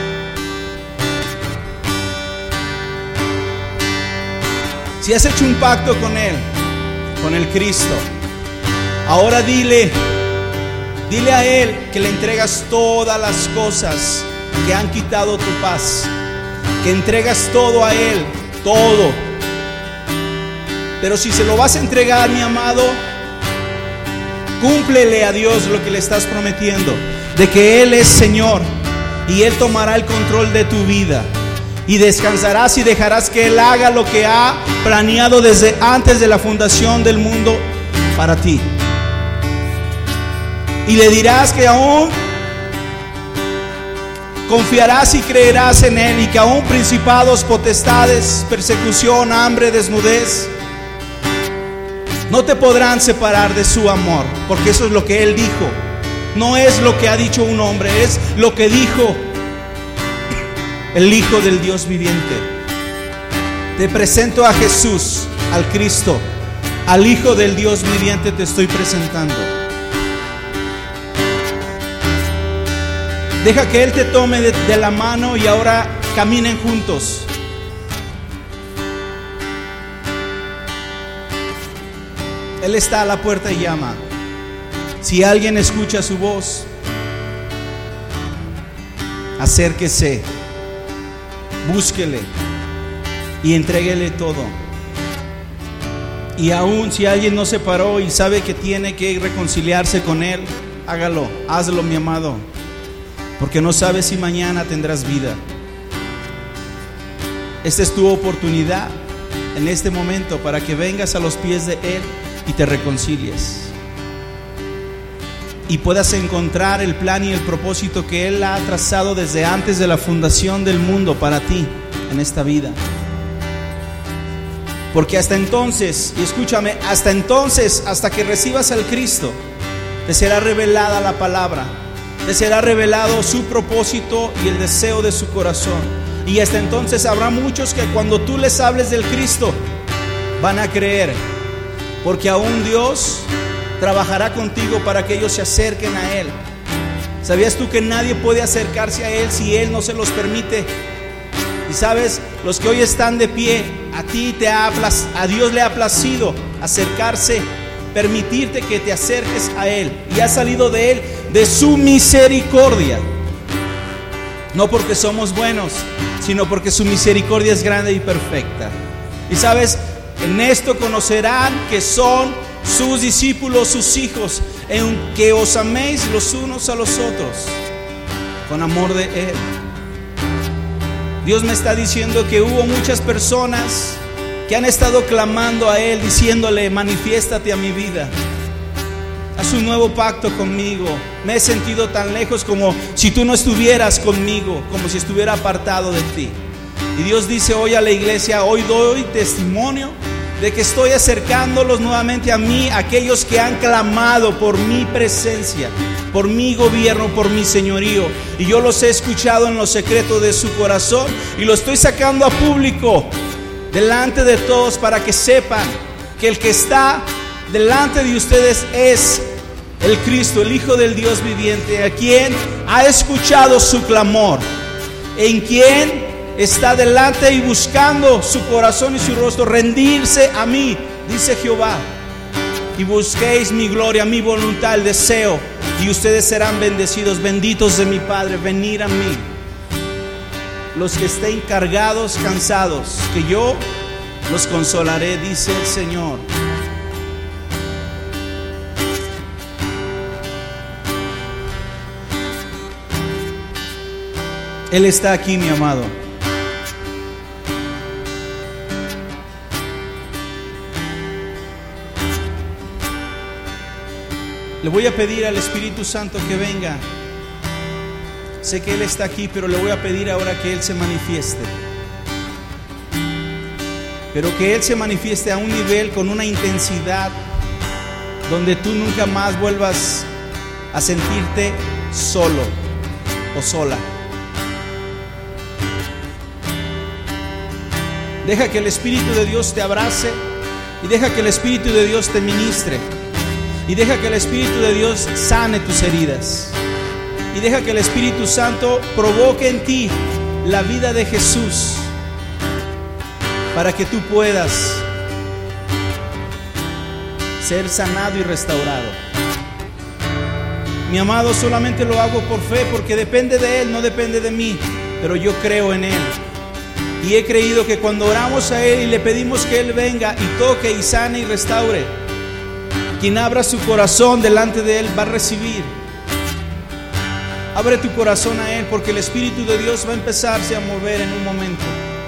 Si has hecho un pacto con Él, con el Cristo, ahora dile Dile a Él que le entregas todas las cosas que han quitado tu paz, que entregas todo a Él, todo. Pero si se lo vas a entregar, mi amado, cúmplele a Dios lo que le estás prometiendo, de que Él es Señor y Él tomará el control de tu vida, y descansarás y dejarás que Él haga lo que ha planeado desde antes de la fundación del mundo para ti. Y le dirás que aún confiarás y creerás en Él, y que aún principados, potestades, persecución, hambre, desnudez no te podrán separar de su amor, porque eso es lo que Él dijo. No es lo que ha dicho un hombre, es lo que dijo el Hijo del Dios viviente. Te presento a Jesús, al Cristo, al Hijo del Dios viviente te estoy presentando. Deja que Él te tome de, de la mano y ahora caminen juntos. Él está a la puerta y llama. Si alguien escucha su voz, acérquese, búsquele y entréguele todo. Y aún si alguien no se paró y sabe que tiene que reconciliarse con Él, hágalo, hazlo, mi amado, porque no sabes si mañana tendrás vida. Esta es tu oportunidad en este momento para que vengas a los pies de Él y te reconcilies y puedas encontrar el plan y el propósito que Él ha trazado desde antes de la fundación del mundo para ti en esta vida. Porque hasta entonces, y escúchame, hasta entonces, hasta que recibas al Cristo, te será revelada la palabra, te será revelado su propósito y el deseo de su corazón. Y hasta entonces habrá muchos que cuando tú les hables del Cristo van a creer, porque aún Dios trabajará contigo para que ellos se acerquen a Él. ¿Sabías tú que nadie puede acercarse a Él si Él no se los permite? Y sabes, los que hoy están de pie, a ti te ha a Dios le ha placido acercarse, permitirte que te acerques a Él, y ha salido de Él de su misericordia, no porque somos buenos, sino porque su misericordia es grande y perfecta. Y sabes, en esto conocerán que son sus discípulos, sus hijos, en que os améis los unos a los otros con amor de Él. Dios me está diciendo que hubo muchas personas que han estado clamando a Él, diciéndole: manifiéstate a mi vida, haz un nuevo pacto conmigo. Me he sentido tan lejos como si tú no estuvieras conmigo, como si estuviera apartado de ti. Y Dios dice hoy a la iglesia: hoy doy testimonio de que estoy acercándolos nuevamente a mí, aquellos que han clamado por mi presencia, por mi gobierno, por mi señorío. Y yo los he escuchado en lo secreto de su corazón y lo estoy sacando a público, delante de todos, para que sepan que el que está delante de ustedes es el Cristo, el Hijo del Dios viviente, a quien ha escuchado su clamor, en quien está delante y buscando su corazón y su rostro, rendirse a mí, dice Jehová, y busquéis mi gloria, mi voluntad, el deseo, y ustedes serán bendecidos, benditos de mi Padre. Venid a mí, los que estén cargados, cansados, que yo los consolaré, dice el Señor. Él está aquí, mi amado. Le voy a pedir al Espíritu Santo que venga. Sé que Él está aquí, pero le voy a pedir ahora que Él se manifieste. Pero que Él se manifieste a un nivel, con una intensidad, donde tú nunca más vuelvas a sentirte solo o sola. Deja que el Espíritu de Dios te abrace y deja que el Espíritu de Dios te ministre. Y deja que el Espíritu de Dios sane tus heridas. Y deja que el Espíritu Santo provoque en ti la vida de Jesús, para que tú puedas ser sanado y restaurado. Mi amado, solamente lo hago por fe, porque depende de Él, no depende de mí. Pero yo creo en Él. Y he creído que cuando oramos a Él y le pedimos que Él venga y toque y sane y restaure, quien abra su corazón delante de Él va a recibir. Abre tu corazón a Él, porque el Espíritu de Dios va a empezarse a mover en un momento.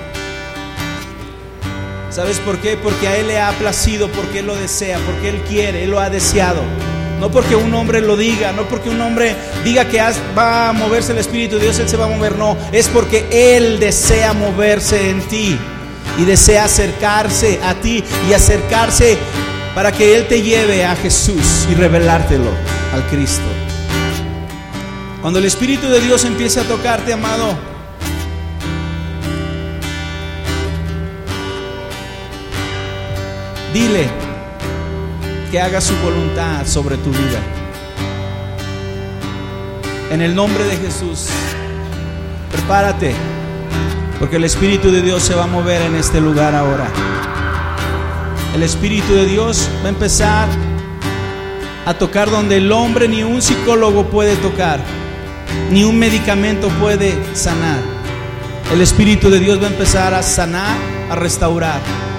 ¿Sabes por qué? Porque a Él le ha placido, porque Él lo desea, porque Él quiere, Él lo ha deseado. No porque un hombre lo diga, no porque un hombre diga que va a moverse el Espíritu de Dios, Él se va a mover, no. Es porque Él desea moverse en ti y desea acercarse a ti y acercarse para que Él te lleve a Jesús y revelártelo al Cristo. Cuando el Espíritu de Dios empiece a tocarte, amado, dile que haga su voluntad sobre tu vida. En el nombre de Jesús, prepárate, porque el Espíritu de Dios se va a mover en este lugar ahora. El Espíritu de Dios va a empezar a tocar donde el hombre ni un psicólogo puede tocar, ni un medicamento puede sanar. El Espíritu de Dios va a empezar a sanar, a restaurar,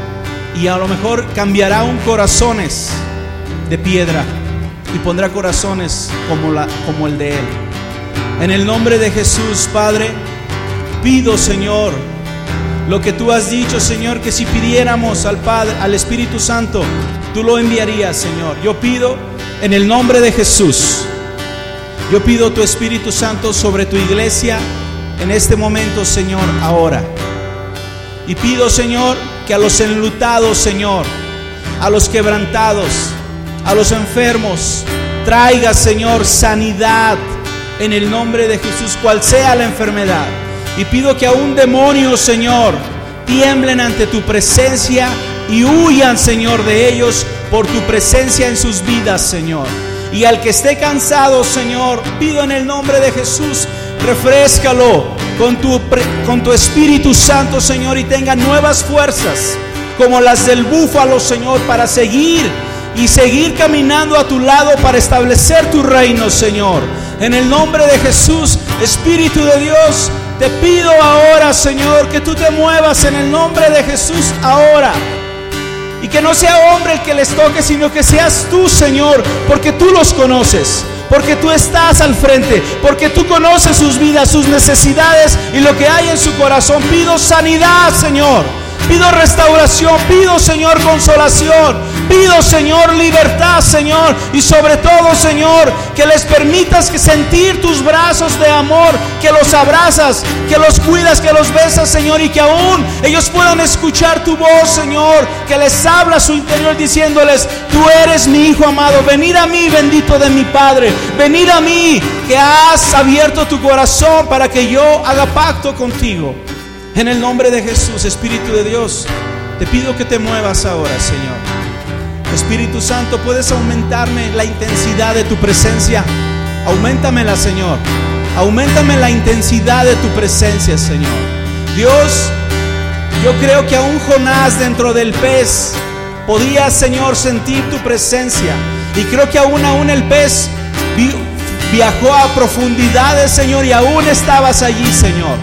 y a lo mejor cambiará aún corazones de piedra y pondrá corazones como, la, como el de Él. En el nombre de Jesús, Padre, pido, Señor, lo que Tú has dicho, Señor, que si pidiéramos al Padre, al Espíritu Santo, Tú lo enviarías, Señor. Yo pido en el nombre de Jesús, yo pido Tu Espíritu Santo sobre Tu iglesia en este momento, Señor, ahora. Y pido, Señor, que a los enlutados, Señor, a los quebrantados, a los enfermos, traiga, Señor, sanidad en el nombre de Jesús, cual sea la enfermedad. Y pido que aún demonios, Señor, tiemblen ante Tu presencia y huyan, Señor, de ellos por Tu presencia en sus vidas, Señor. Y al que esté cansado, Señor, pido en el nombre de Jesús, refréscalo con tu, con tu Espíritu Santo, Señor, y tenga nuevas fuerzas como las del búfalo, Señor, para seguir y seguir caminando a Tu lado para establecer Tu reino, Señor. En el nombre de Jesús, Espíritu de Dios, te pido ahora, Señor, que Tú te muevas en el nombre de Jesús ahora. Y que no sea hombre el que les toque, sino que seas Tú, Señor, porque Tú los conoces, porque Tú estás al frente, porque Tú conoces sus vidas, sus necesidades y lo que hay en su corazón. Pido sanidad, Señor. Pido restauración, pido, Señor, consolación, pido, Señor, libertad, Señor, y sobre todo, Señor, que les permitas que sentir Tus brazos de amor, que los abrazas, que los cuidas, que los besas, Señor, y que aún ellos puedan escuchar Tu voz, Señor, que les habla a su interior diciéndoles: Tú eres mi Hijo amado, venid a mí, bendito de mi Padre, venid a mí, que has abierto tu corazón para que yo haga pacto contigo. En el nombre de Jesús, Espíritu de Dios, te pido que te muevas ahora, Señor. Espíritu Santo, puedes aumentarme la intensidad de Tu presencia. Auméntamela, Señor. Auméntame la intensidad de Tu presencia, Señor. Dios, yo creo que aún Jonás dentro del pez podía, Señor, sentir Tu presencia. Y creo que aún, aún el pez viajó a profundidades, Señor, y aún estabas allí, Señor.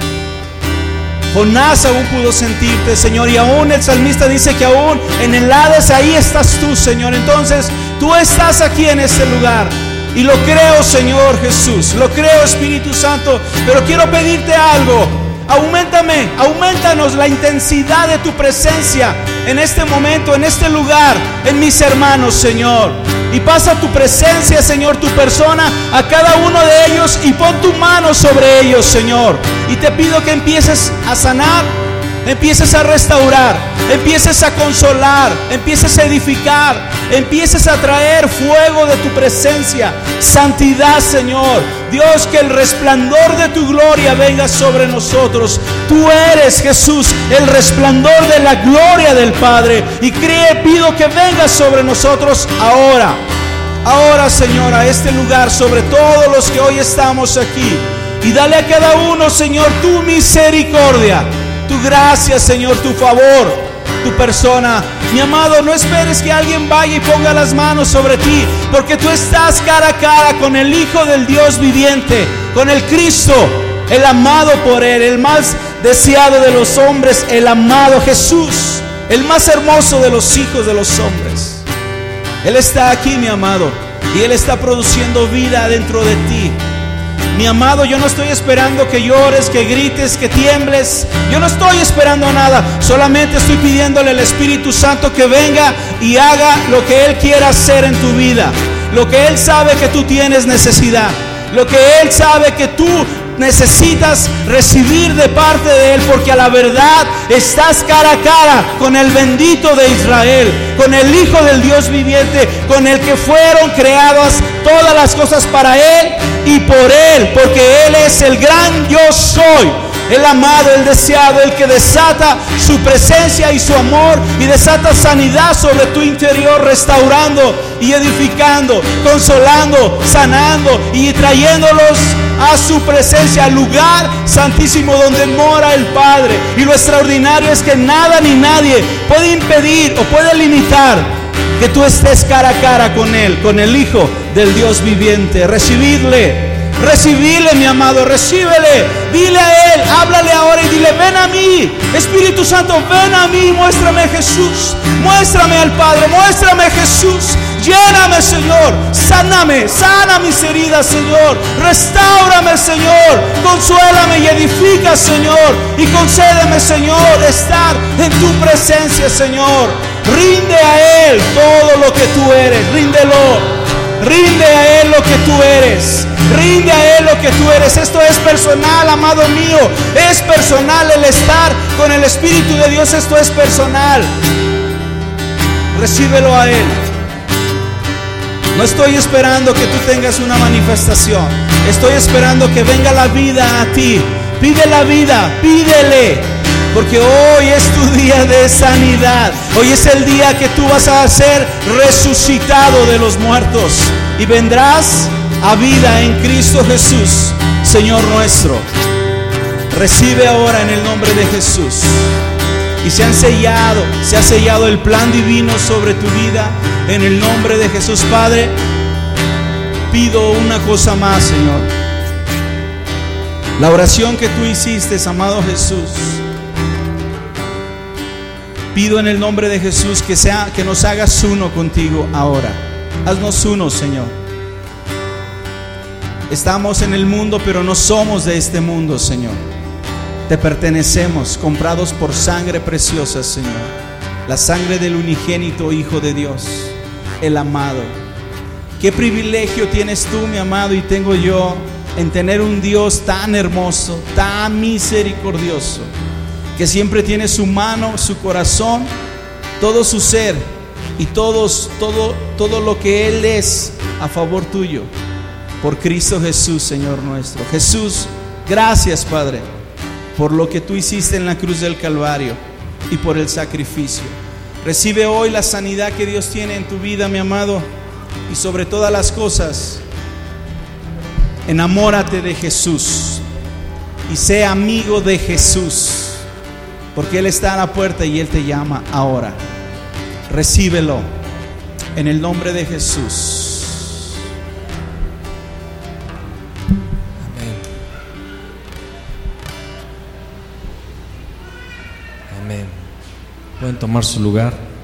Jonás aún pudo sentirte, Señor, y aún el salmista dice que aún en el Hades ahí estás Tú, Señor. Entonces Tú estás aquí en este lugar y lo creo, Señor Jesús, lo creo, Espíritu Santo. Pero quiero pedirte algo: auméntame, aumentanos la intensidad de Tu presencia en este momento, en este lugar, en mis hermanos, Señor. Y pasa Tu presencia, Señor, Tu persona a cada uno de ellos y pon Tu mano sobre ellos, Señor. Y te pido que empieces a sanar, empieces a restaurar, empieces a consolar, empieces a edificar, empieces a traer fuego de Tu presencia, santidad, Señor. Dios, que el resplandor de Tu gloria venga sobre nosotros. Tú eres, Jesús, el resplandor de la gloria del Padre. Y cree, pido que venga sobre nosotros ahora. Ahora, Señor, a este lugar, sobre todos los que hoy estamos aquí. Y dale a cada uno, Señor, Tu misericordia, Tu gracia, Señor, Tu favor, Tu persona. Mi amado, no esperes que alguien vaya y ponga las manos sobre ti, porque tú estás cara a cara con el Hijo del Dios viviente, con el Cristo, el amado por Él, el más deseado de los hombres, el amado Jesús, el más hermoso de los hijos de los hombres. Él está aquí, mi amado, y Él está produciendo vida dentro de ti. Mi amado, yo no estoy esperando que llores, que grites, que tiembles. Yo no estoy esperando nada. Solamente estoy pidiéndole al Espíritu Santo que venga y haga lo que Él quiera hacer en tu vida. Lo que Él sabe que tú tienes necesidad. Lo que Él sabe que tú necesitas recibir de parte de Él, porque a la verdad estás cara a cara con el bendito de Israel, con el Hijo del Dios viviente, con el que fueron creadas todas las cosas para Él y por Él, porque Él es el gran yo soy. el amado, el deseado, el que desata su presencia y su amor y desata sanidad sobre tu interior, restaurando y edificando, consolando, sanando y trayéndolos a su presencia, al lugar santísimo donde mora el Padre. Y lo extraordinario es que nada ni nadie puede impedir o puede limitar que tú estés cara a cara con Él, con el Hijo del Dios viviente. Recibidle. Recibile, mi amado, recíbele. Dile a Él, háblale ahora y dile: ven a mí, Espíritu Santo, ven a mí, muéstrame a Jesús, muéstrame al Padre, muéstrame a Jesús. Lléname, Señor, sáname, sana mis heridas, Señor, restáurame, Señor, consuélame y edifica, Señor, y concédeme, Señor, estar en tu presencia, Señor. Rinde a Él todo lo que tú eres, ríndelo. Rinde a Él lo que tú eres. Rinde a Él lo que tú eres. Esto es personal, amado mío. Es personal el estar con el Espíritu de Dios. Esto es personal. Recíbelo a Él. No estoy esperando que tú tengas una manifestación. Estoy esperando que venga la vida a ti. Pide la vida, pídele. Porque hoy es tu día de sanidad. Hoy es el día que tú vas a ser resucitado de los muertos y vendrás a vida en Cristo Jesús, Señor nuestro. Recibe ahora en el nombre de Jesús. Y se han sellado, se ha sellado el plan divino sobre tu vida en el nombre de Jesús. Padre, pido una cosa más, Señor. La oración que tú hiciste, amado Jesús, pido en el nombre de Jesús que, sea, que nos hagas uno contigo ahora. Haznos uno, Señor. Estamos en el mundo, pero no somos de este mundo, Señor. Te pertenecemos, comprados por sangre preciosa, Señor. La sangre del unigénito Hijo de Dios, el amado. Qué privilegio tienes tú, mi amado, y tengo yo en tener un Dios tan hermoso, tan misericordioso, que siempre tiene su mano, su corazón, todo su ser y todos, todo, todo lo que Él es a favor tuyo, por Cristo Jesús, Señor nuestro. Jesús, gracias, Padre, por lo que tú hiciste en la cruz del Calvario y por el sacrificio. Recibe hoy la sanidad que Dios tiene en tu vida, mi amado, y sobre todas las cosas, enamórate de Jesús y sé amigo de Jesús, porque Él está a la puerta y Él te llama ahora. Recíbelo en el nombre de Jesús. Amén. Amén. Pueden tomar su lugar.